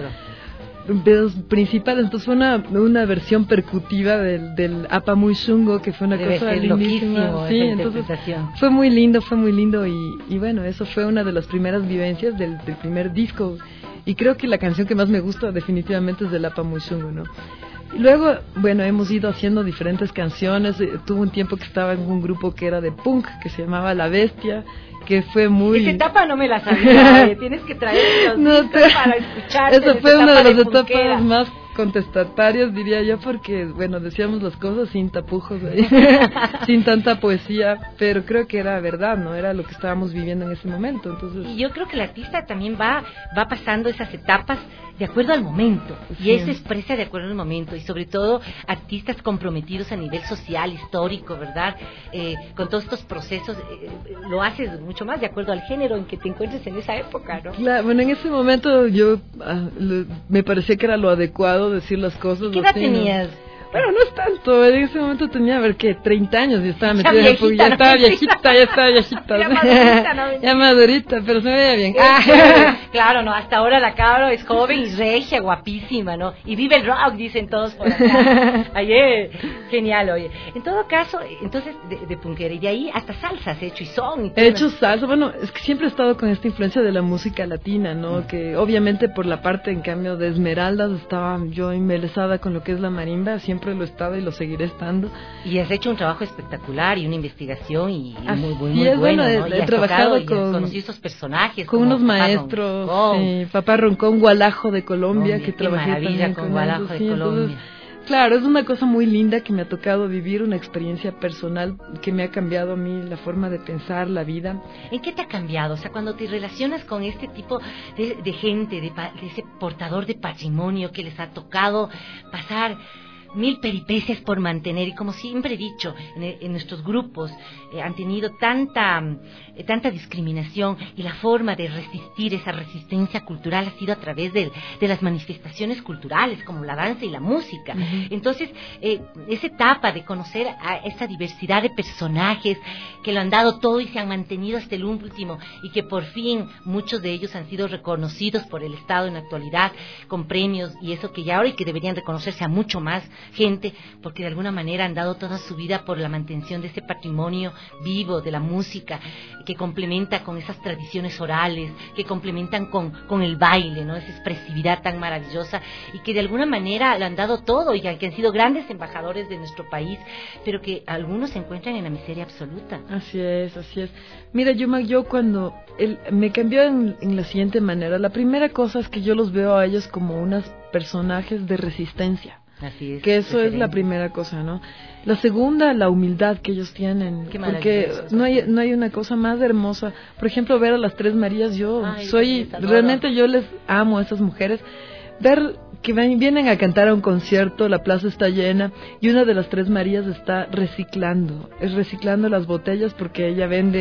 de los principales. Entonces fue una, una versión percutiva del, del Apa Muy Xungo, que fue una Debe cosa ser lindísima. Sí, entonces fue muy lindo, fue muy lindo y, y bueno, eso fue una de las primeras vivencias del, del primer disco y creo que la canción que más me gusta definitivamente es del Apa Muy Xungo, ¿no? Y luego, bueno, hemos ido haciendo diferentes canciones. Tuve un tiempo que estaba en un grupo que era de punk, que se llamaba La Bestia, que fue muy... Esa etapa no me la sabía, eh. Tienes que traer los no discos te... para escucharte. Esa fue una de las de etapas punkera. más contestatarias, diría yo, porque, bueno, decíamos las cosas sin tapujos, ahí, sin tanta poesía, pero creo que era verdad, ¿no? Era lo que estábamos viviendo en ese momento, entonces... Y yo creo que el artista también va, va pasando esas etapas de acuerdo al momento, Sí. y él se expresa de acuerdo al momento, y sobre todo artistas comprometidos a nivel social, histórico, ¿verdad? Eh, con todos estos procesos, eh, lo haces mucho más de acuerdo al género en que te encuentres en esa época, ¿no? Claro, bueno, en ese momento yo ah, lo- me parecía que era lo adecuado decir las cosas. ¿Qué edad así, ¿no? tenías? Bueno, no es tanto, en ese momento tenía, a ver, ¿qué? treinta años y estaba Ya metida en el viejita, pu- ya ¿no? estaba viejita, ya estaba viejita. Ya madurita, ¿no? Ya madurita, pero se me veía bien. Ah, claro, no, hasta ahora la cabra es joven y regia, guapísima, ¿no? Y vive el rock, dicen todos por acá. Ayer, genial, oye. En todo caso, entonces, de, de punkera, y de ahí hasta salsa has hecho, y son, y todo. He hecho salsa, bueno, es que siempre he estado con esta influencia de la música latina, ¿no? Que obviamente por la parte, en cambio, de Esmeraldas estaba yo embelesada con lo que es la marimba, siempre lo estaba y lo seguiré estando. Y has hecho un trabajo espectacular y una investigación y, y Así muy, muy, muy es, bueno, bueno, ¿no? he- Y he has trabajado tocado y has con- conocido estos personajes. Con como unos Papá maestros, Roncón. sí, Papá Roncón, Gualajo de Colombia, Colombia, que qué trabajé maravilla también con con Gualajo ellos, de sí, Colombia. entonces, claro, es una cosa muy linda que me ha tocado vivir, una experiencia personal que me ha cambiado a mí la forma de pensar la vida. ¿En qué te ha cambiado? O sea, cuando te relacionas con este tipo de, de gente, de, pa- de ese portador de patrimonio que les ha tocado pasar mil peripecias por mantener, y como siempre he dicho, en, en nuestros grupos eh, han tenido tanta, eh, tanta discriminación, y la forma de resistir esa resistencia cultural ha sido a través de, de las manifestaciones culturales, como la danza y la música. Ujú. Entonces, eh, esa etapa de conocer a esa diversidad de personajes que lo han dado todo y se han mantenido hasta el último, y que por fin muchos de ellos han sido reconocidos por el Estado en la actualidad con premios, y eso que ya ahora, y que deberían reconocerse a mucho más gente, porque de alguna manera han dado toda su vida por la mantención de ese patrimonio vivo de la música, que complementa con esas tradiciones orales, que complementan con, con el baile, ¿no? Esa expresividad tan maravillosa, y que de alguna manera lo han dado todo, y que han sido grandes embajadores de nuestro país, pero que algunos se encuentran en la miseria absoluta. Así es, así es. Mira, yo, yo cuando el, me cambió en, en la siguiente manera. La primera cosa es que yo los veo a ellos como unos personajes de resistencia. Así es. Que eso es referente. la primera cosa, ¿no? La segunda, la humildad que ellos tienen. Qué porque maravilloso, no hay, no hay una cosa más hermosa. Por ejemplo, ver a las Tres Marías, yo Ay, soy, les adoro. realmente yo les amo a esas mujeres. Ver que ven- vienen a cantar a un concierto, la plaza está llena, y una de las Tres Marías está reciclando, es reciclando las botellas porque ella vende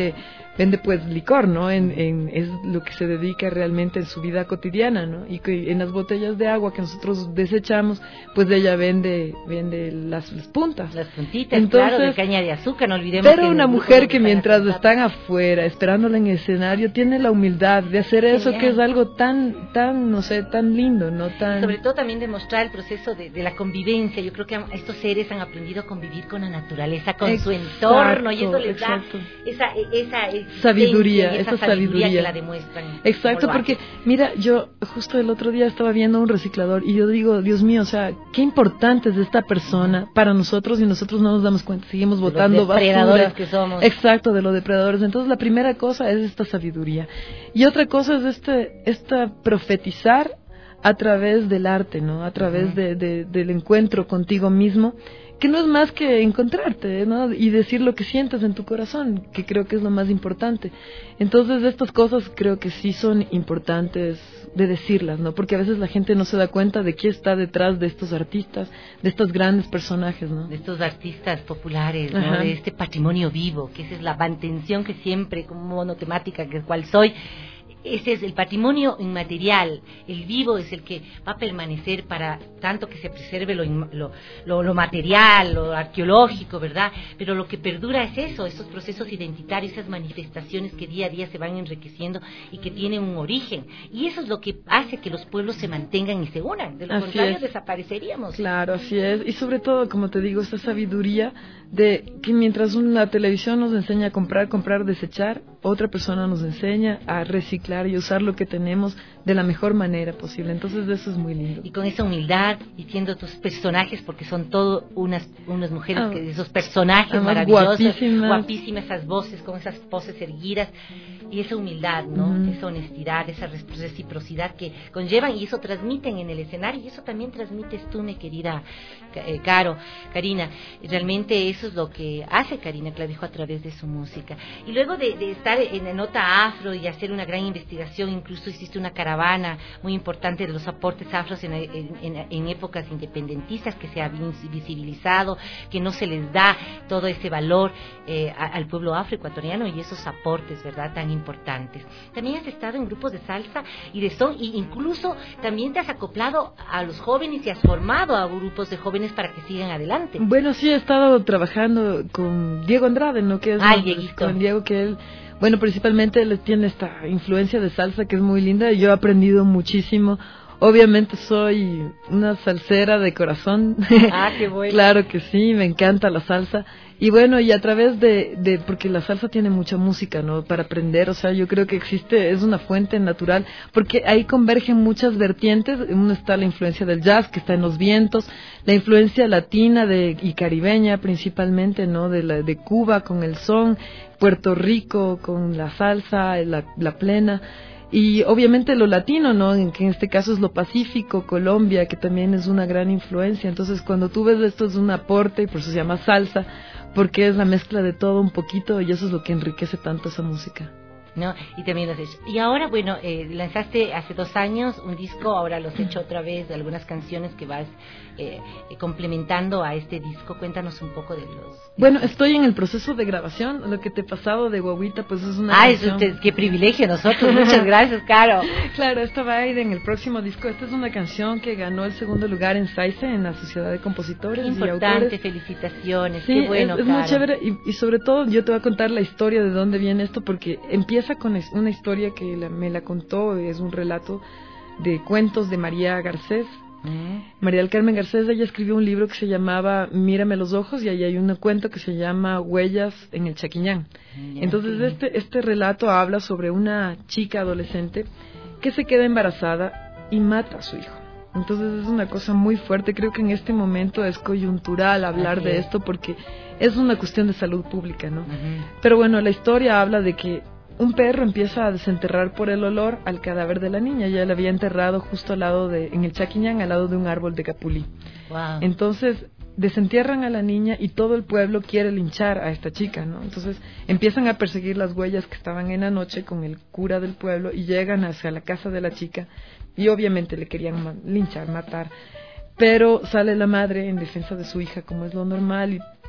vende pues licor, ¿no? En, en, es lo que se dedica realmente en su vida cotidiana, ¿no? Y que en las botellas de agua que nosotros desechamos, pues ella vende vende las, las puntas. Las puntitas, Entonces, claro, de caña de azúcar, no olvidemos. Pero que una mujer que mientras están afuera, esperándola en el escenario, tiene la humildad de hacer eso, Genial. que es algo tan, tan, no sé, tan lindo, ¿no? Tan... Sobre todo también demostrar el proceso de, de la convivencia. Yo creo que estos seres han aprendido a convivir con la naturaleza, con Exacto, su entorno, y eso les exacto. da esa, esa sabiduría, y esa, esa sabiduría, sabiduría que la demuestran. Exacto, porque mira, yo justo el otro día estaba viendo un reciclador y yo digo, Dios mío, o sea, qué importante es esta persona para nosotros y nosotros no nos damos cuenta, seguimos De botando los depredadores basura. que somos. Exacto, de los depredadores. Entonces la primera cosa es esta sabiduría y otra cosa es este, esta profetizar a través del arte, ¿no? A través uh-huh. de, de, del encuentro contigo mismo, que no es más que encontrarte, ¿no? Y decir lo que sientes en tu corazón, que creo que es lo más importante. Entonces, estas cosas creo que sí son importantes de decirlas, ¿no? Porque a veces la gente no se da cuenta de qué está detrás de estos artistas, de estos grandes personajes, ¿no? De estos artistas populares, ¿no? Ajá. De este patrimonio vivo, que esa es la mantención que siempre, como monotemática que cual soy, ese es el patrimonio inmaterial, el vivo es el que va a permanecer para tanto que se preserve lo, lo, lo, lo material, lo arqueológico, ¿verdad? Pero lo que perdura es eso, esos procesos identitarios, esas manifestaciones que día a día se van enriqueciendo y que tienen un origen. Y eso es lo que hace que los pueblos se mantengan y se unan, de lo Así contrario es. desapareceríamos. Claro, así es. Y sobre todo, como te digo, esta sabiduría de que mientras una televisión nos enseña a comprar, comprar, desechar, otra persona nos enseña a reciclar y usar lo que tenemos de la mejor manera posible. Entonces eso es muy lindo. Y con esa humildad y siendo tus personajes, porque son todo unas unas mujeres, Ah, que esos personajes además maravillosos, guapísimas. guapísimas, esas voces con esas poses erguidas y esa humildad, ¿no? Ujú. Esa honestidad, esa res- reciprocidad que conllevan y eso transmiten en el escenario y eso también transmites tú, mi querida eh, Caro, Karina. Realmente eso es lo que hace Karina Clavijo a través de su música. Y luego de, de estar en la nota afro y hacer una gran investigación, incluso hiciste una caravana muy importante de los aportes afros en, en, en, en épocas independentistas que se ha vis- visibilizado, que no se les da todo ese valor eh, a, al pueblo afroecuatoriano y esos aportes, ¿verdad?, tan importantes. También has estado en grupos de salsa y de son, y incluso también te has acoplado a los jóvenes y has formado a grupos de jóvenes para que sigan adelante. Bueno, sí, he estado trabajando con Diego Andrade, ¿no? Que es Ah, un- Dieguito. con Diego, que él, bueno, principalmente él tiene esta influencia de salsa que es muy linda y yo he aprendido muchísimo. Obviamente soy una salsera de corazón. Ah, qué bueno. Claro que sí, me encanta la salsa. Y bueno, y a través de, de, porque la salsa tiene mucha música, ¿no? Para aprender, o sea, yo creo que existe, es una fuente natural, porque ahí convergen muchas vertientes. Uno está la influencia del jazz, que está en los vientos, la influencia latina de, y caribeña principalmente, ¿no? De, la, de Cuba con el son, Puerto Rico con la salsa, la, la plena. Y obviamente lo latino, ¿no? En que en este caso es lo pacífico, Colombia, que también es una gran influencia. Entonces, cuando tú ves esto es un aporte, y por eso se llama salsa, porque es la mezcla de todo un poquito, y eso es lo que enriquece tanto esa música. ¿No? Y también lo has hecho. Y ahora, bueno, eh, lanzaste hace dos años un disco, ahora lo has hecho otra vez, de algunas canciones que vas eh, eh, complementando a este disco. Cuéntanos un poco de los... Bueno, estoy en el proceso de grabación. Lo que te he pasado de Guaguita, pues es una Ah, canción... eso, qué privilegio nosotros. Muchas gracias, Caro. Claro, esta va a ir en el próximo disco. Esta es una canción que ganó el segundo lugar en SAICE, en la Sociedad de Compositores Qué y importante, Autores. felicitaciones. Sí, qué bueno, es, es Caro. muy chévere y, y sobre todo yo te voy a contar la historia de dónde viene esto, porque empieza con es- una historia que la- me la contó, es un relato de cuentos de María Garcés. María del Carmen Garcés, ella escribió un libro que se llamaba Mírame los ojos, y ahí hay un cuento que se llama Huellas en el Chaquiñán. Entonces este, este relato habla sobre una chica adolescente que se queda embarazada y mata a su hijo. Entonces es una cosa muy fuerte. Creo que en este momento es coyuntural hablar Así de es. esto porque es una cuestión de salud pública, ¿no? Ujú. Pero bueno, la historia habla de que un perro empieza a desenterrar por el olor al cadáver de la niña. Ya la había enterrado justo al lado de, en el Chaquiñán, al lado de un árbol de capulí. Wow. Entonces desentierran a la niña y todo el pueblo quiere linchar a esta chica, ¿no? Entonces empiezan a perseguir las huellas que estaban en la noche con el cura del pueblo y llegan hacia la casa de la chica y obviamente le querían ma- linchar, matar. Pero sale la madre en defensa de su hija, como es lo normal, y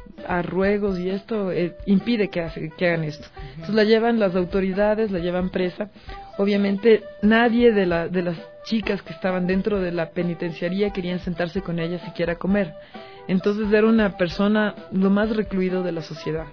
a ruegos y esto eh, impide que, hace, que hagan esto. Entonces la llevan las autoridades, la llevan presa. Obviamente nadie de, la, de las chicas que estaban dentro de la penitenciaría querían sentarse con ella siquiera a comer. Entonces era una persona lo más recluido de la sociedad.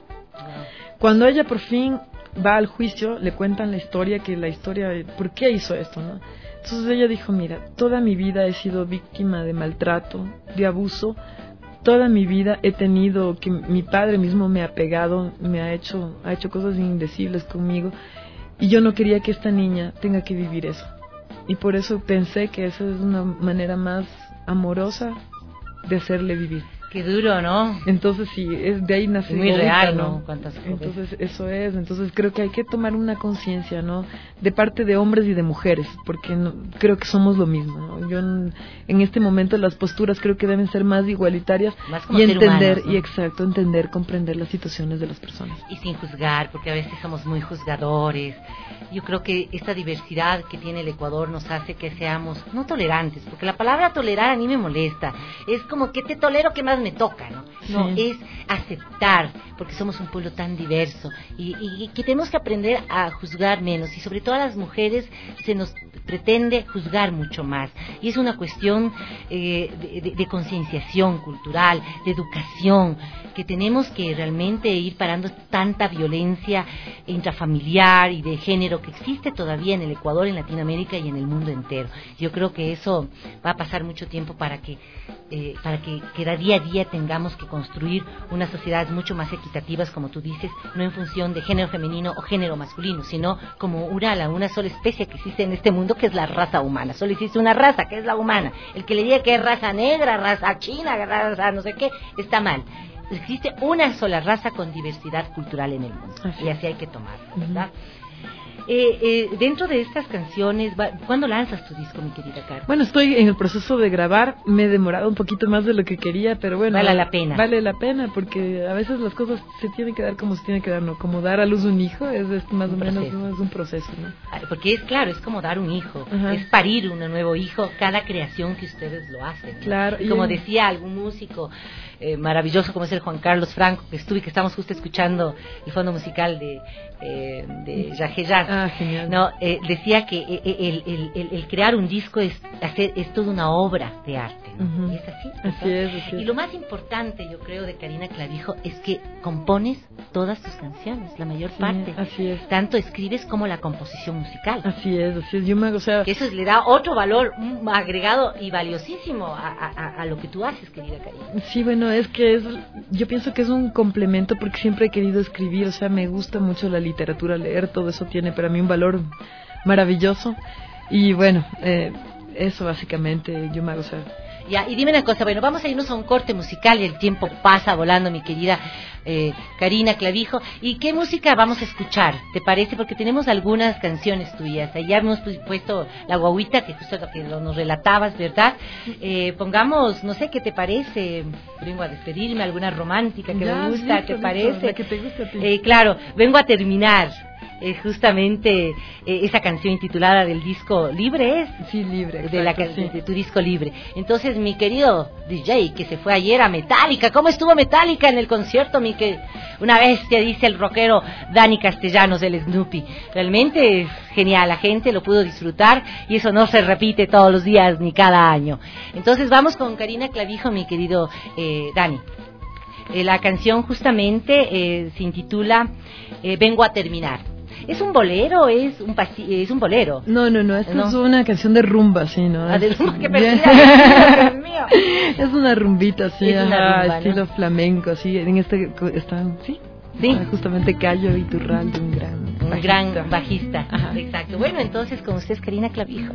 Cuando ella por fin va al juicio, le cuentan la historia, que la historia de por qué hizo esto, ¿no? Entonces ella dijo, mira, toda mi vida he sido víctima de maltrato, de abuso. Toda mi vida he tenido que mi padre mismo me ha pegado, me ha hecho, ha hecho cosas indecibles conmigo, y yo no quería que esta niña tenga que vivir eso. Y por eso pensé que esa es una manera más amorosa de hacerle vivir. Qué duro, ¿no? Entonces sí, es de ahí nace muy Bobita, real, ¿no? ¿no? ¿Cuántas cosas? Entonces eso es, entonces creo que hay que tomar una conciencia, ¿no? De parte de hombres y de mujeres, porque no, creo que somos lo mismo, ¿no? Yo en, en este momento las posturas creo que deben ser más igualitarias más como y ser entender, humanos, ¿no? y exacto, entender, comprender las situaciones de las personas. Y sin juzgar, porque a veces somos muy juzgadores. Yo creo que esta diversidad que tiene el Ecuador nos hace que seamos no tolerantes, porque la palabra tolerar a mí me molesta. Es como que te tolero que más me toca, ¿no? No, Sí. es aceptar, porque somos un pueblo tan diverso y, y, y que tenemos que aprender a juzgar menos, y sobre todo a las mujeres se nos pretende juzgar mucho más, y es una cuestión eh, de, de, de concienciación cultural, de educación, que tenemos que realmente ir parando tanta violencia intrafamiliar y de género que existe todavía en el Ecuador, en Latinoamérica y en el mundo entero. Yo creo que eso va a pasar mucho tiempo para que eh, para que, que día a día tengamos que construir unas sociedades mucho más equitativas, como tú dices, no en función de género femenino o género masculino, sino como una, una sola especie que existe en este mundo, que es la raza humana. Solo existe una raza, que es la humana. El que le diga que es raza negra, raza china, raza no sé qué, está mal. Existe una sola raza con diversidad cultural en el mundo, así. Y así hay que tomarlo, ¿verdad? Uh-huh. Eh, eh, dentro de estas canciones, ¿cuándo lanzas tu disco, mi querida Carmen? Bueno, estoy en el proceso de grabar, me he demorado un poquito más de lo que quería, pero bueno, vale la pena. Vale la pena, porque a veces las cosas se tienen que dar como se tienen que dar, ¿no? Como dar a luz un hijo, es, es más un o menos ¿no? es un proceso, ¿no? Porque es claro, es como dar un hijo, uh-huh. es parir un nuevo hijo, cada creación que ustedes lo hacen, ¿no? Claro. Y como decía algún músico eh, maravilloso como es el Juan Carlos Franco, que estuve, que estamos justo escuchando el fondo musical de eh, de Yaje Jazz, ah, genial. no eh, decía que el, el, el, el crear un disco es hacer es toda una obra de arte, ¿no? Uh-huh. Y es así, así es, así es. Y lo más importante, yo creo, de Karina Clavijo es que compones todas tus canciones, la mayor sí, parte, así es. Tanto escribes como la composición musical. Así es, así es. Yo me, o sea, que eso le da otro valor un agregado y valiosísimo a, a, a lo que tú haces, querida Karina. Sí, bueno, es que es, yo pienso que es un complemento, porque siempre he querido escribir, o sea, me gusta mucho la literatura, leer, todo eso tiene para mí un valor maravilloso, y bueno, eh, eso básicamente yo me hago, o sea. Ya, y dime una cosa, bueno, vamos a irnos a un corte musical y el tiempo pasa volando, mi querida eh, Karina Clavijo. ¿Y qué música vamos a escuchar? ¿Te parece? Porque tenemos algunas canciones tuyas. Allá hemos puesto La Guaguita, que justo lo que nos relatabas, ¿verdad? Eh, pongamos, no sé, ¿qué te parece? Vengo a despedirme, alguna romántica que ya, me gusta, listo, ¿te parece? Listo, la que te gusta a ti. Eh, claro, vengo a terminar. Eh, justamente eh, esa canción intitulada del disco Libre es sí libre exacto, de, la, sí. de, de tu disco Libre. Entonces mi querido D J que se fue ayer a Metallica, ¿cómo estuvo Metallica en el concierto? Mi que una bestia, dice el rockero Dani Castellanos del Snoopy. Realmente es genial, la gente lo pudo disfrutar y eso no se repite todos los días ni cada año. Entonces vamos con Karina Clavijo, mi querido eh, Dani. Eh, la canción justamente eh, se intitula eh, Vengo a terminar. ¿Es un bolero? ¿Es un pasi- es un bolero? No, no, no, esta ¿No? es una canción de rumba, sí, ¿no? Ah, de es, rumba, qué perdida, Dios mío. Es una rumbita, sí, es una ajá, rumba, estilo ¿no? flamenco, sí, en este están, sí, sí, ah, justamente Cayo Iturralde, un gran un bajista. gran bajista, ajá. Exacto. Bueno, entonces con ustedes Karina Clavijo.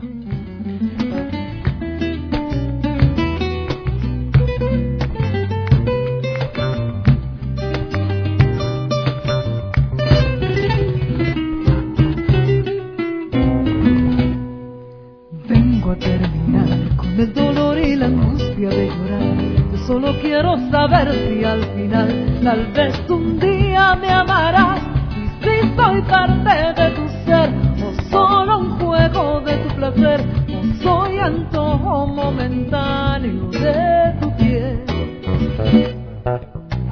A terminar con el dolor y la angustia de llorar. Yo solo quiero saber si al final tal vez un día me amarás, y si soy parte de tu ser o solo un juego de tu placer, o soy antojo momentáneo de tu piel.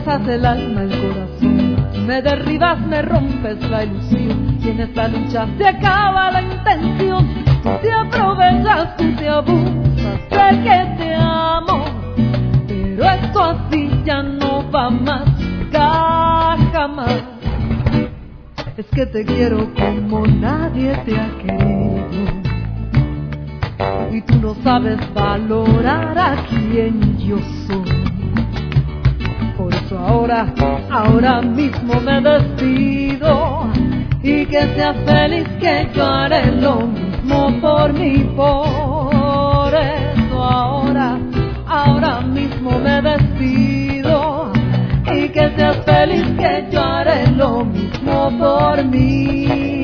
destrozas el alma, el corazón, me derribas, me rompes la ilusión, y en esta lucha se acaba la intención. Tú te aprovechas, tú te abusas, sé que te amo, pero esto así ya no va más, jamás. Es que te quiero como nadie te ha querido, y tú no sabes valorar a quien yo soy. Por eso ahora, ahora mismo me despido, y que seas feliz, que yo haré lo mismo por mí. Por eso ahora, ahora mismo me despido, y que seas feliz, que yo haré lo mismo por mí.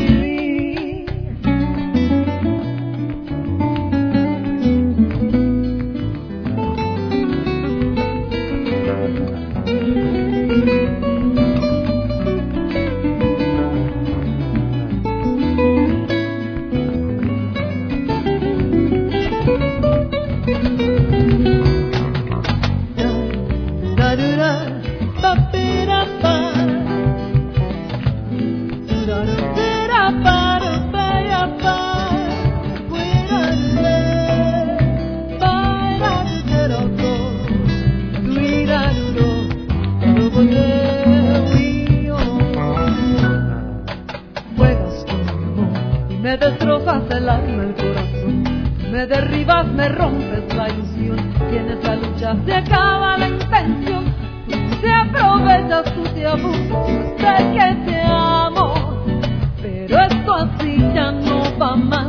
Me destrozas el alma, el corazón, me derribas, me rompes la ilusión, y en esa lucha se acaba la intención. Tú te aprovechas, tú te abusas, sé que te amo, pero esto así ya no va más,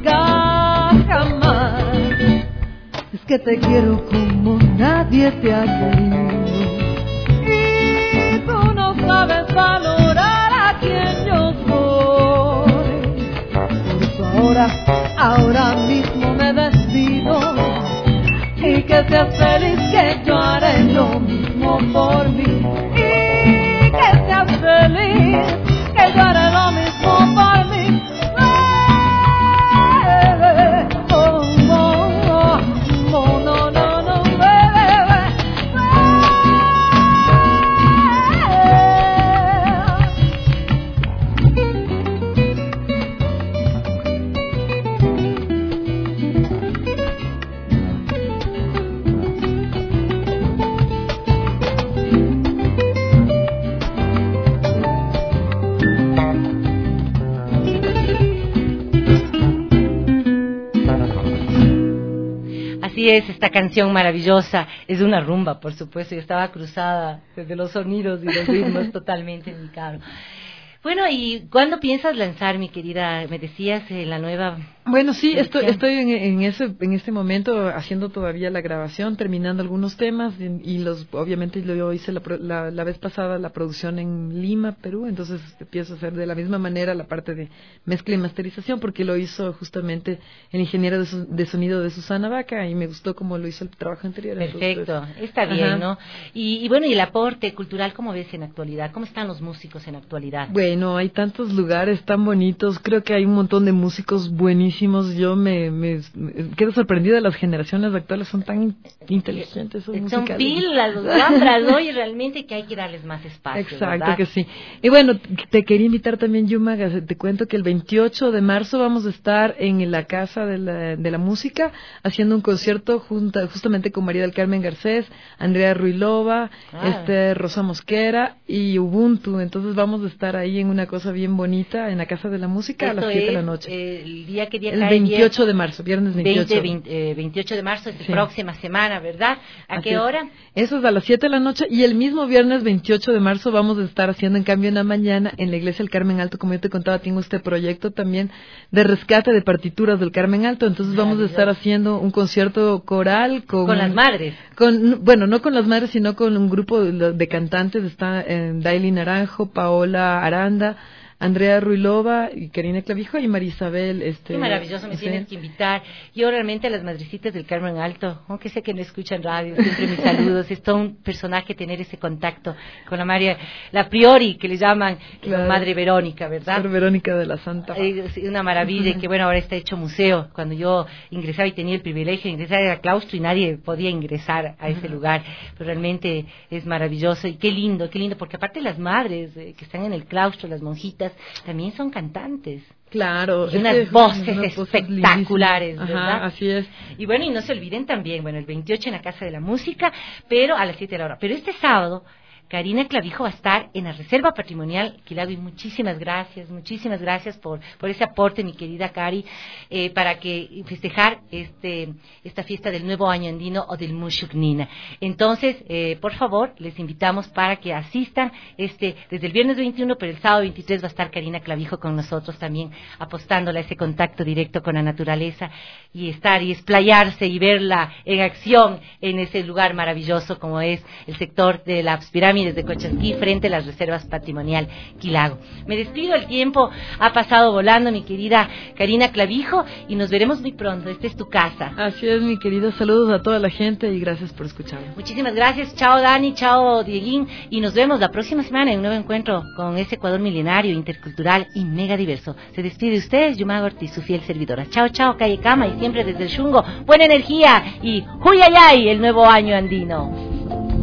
jamás. Es que te quiero como nadie te ha querido, y tú no sabes valorar a quien yo soy. Ahora, ahora mismo me despido, y que seas feliz, que yo haré lo mismo por mí. Y que seas feliz, que yo haré lo mismo por mí. Eh, oh, oh, oh, oh, no, no, no, eh, Así es, esta canción maravillosa, es una rumba, por supuesto, yo estaba cruzada desde los sonidos y los ritmos totalmente en mi carro. Bueno, ¿y cuándo piensas lanzar, mi querida? Me decías, eh, la nueva... Bueno, sí, estoy, estoy en, en ese en este momento haciendo todavía la grabación, terminando algunos temas, y, y los obviamente yo hice la, la, la vez pasada la producción en Lima, Perú, entonces empiezo a hacer de la misma manera la parte de mezcla y masterización, porque lo hizo justamente el ingeniero de, su, de sonido de Susana Vaca, y me gustó como lo hizo el trabajo anterior. Perfecto, entonces, está bien, ajá. ¿no? Y, y bueno, y el aporte cultural, ¿cómo ves en actualidad? ¿Cómo están los músicos en actualidad? Bueno, hay tantos lugares tan bonitos, creo que hay un montón de músicos buenísimos. Yo me, me, me quedo sorprendida de las generaciones actuales, son tan inteligentes, son, son musicales. pilas, los gambras, ¿no? Y realmente que hay que darles más espacio. Exacto, ¿verdad? que sí. Y bueno, te quería invitar también, Yuma, te cuento que el veintiocho de marzo vamos a estar en la Casa de la, de la Música haciendo un concierto junta, justamente con María del Carmen Garcés, Andrea Ruilova, Ah. este, Rosa Mosquera y Ubuntu. Entonces vamos a estar ahí en una cosa bien bonita en la Casa de la Música a Esto las siete de la es, noche. eh, el día que día El cae, veintiocho de marzo, viernes veintiocho. veinte, veinte, eh, veintiocho de marzo, es Sí. próxima semana, ¿verdad? ¿A Así qué es. hora? Eso es a las siete de la noche, y el mismo viernes veintiocho de marzo vamos a estar haciendo, en cambio, en la mañana en la Iglesia del Carmen Alto. Como yo te contaba, tengo este proyecto también de rescate de partituras del Carmen Alto, entonces vamos a estar haciendo un concierto coral con... Con las madres. Con, bueno, no con las madres, sino con un grupo de, de cantantes. Está eh, Daily Naranjo, Paola Aranda, Andrea Ruilova y Karina Clavijo y Marisabel. Este, Qué maravilloso, me sí. tienes que invitar. Yo realmente a las madrecitas del Carmen Alto, aunque sé que no escuchan radio, siempre mis saludos. Es todo un personaje tener ese contacto con la María, la Priori, que le llaman claro. Madre Verónica, ¿verdad? Sor Verónica de la Santa. Eh, una maravilla, y que bueno, ahora está hecho museo. Cuando yo ingresaba y tenía el privilegio de ingresar al claustro y nadie podía ingresar a ese lugar, pero realmente es maravilloso y qué lindo, qué lindo, porque aparte las madres eh, que están en el claustro, las monjitas, también son cantantes. Claro. Y unas es voces unas espectaculares, voces ¿verdad? Ajá, así es. Y bueno, y no se olviden también, bueno, el veintiocho en la Casa de la Música, pero a las siete de la hora. Pero este sábado, Karina Clavijo va a estar en la Reserva Patrimonial Quilago, y muchísimas gracias, muchísimas gracias por, por ese aporte, mi querida Cari, eh, para que festejar este esta fiesta del Nuevo Año Andino o del Mushuknina. Entonces, eh, por favor, les invitamos para que asistan este desde el viernes veintiuno, pero el sábado veintitrés va a estar Karina Clavijo con nosotros también, apostándole a ese contacto directo con la naturaleza y estar y explayarse y verla en acción en ese lugar maravilloso como es el sector de las pirámides de Cochasquí frente a las reservas patrimonial Quilago. Me despido, el tiempo ha pasado volando, mi querida Karina Clavijo, y nos veremos muy pronto. Esta es tu casa. Así es, mi querida. Saludos a toda la gente y gracias por escucharnos. Muchísimas gracias. Chao Dani, chao Dieguín, y nos vemos la próxima semana en un nuevo encuentro con ese Ecuador milenario, intercultural y mega diverso. Se despide de ustedes, Yumaga Ortiz, su fiel servidora. Chao, chao, Calle Cama, y siempre desde el Shungo, buena energía y ¡Huyayay! El nuevo año andino.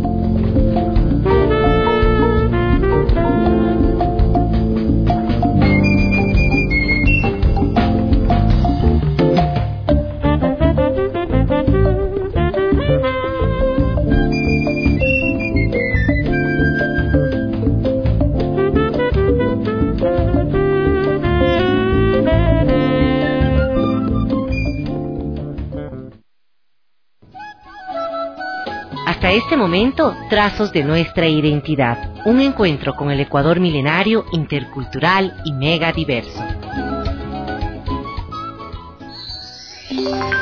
Hasta este momento, trazos de nuestra identidad. Un encuentro con el Ecuador milenario, intercultural y mega diverso.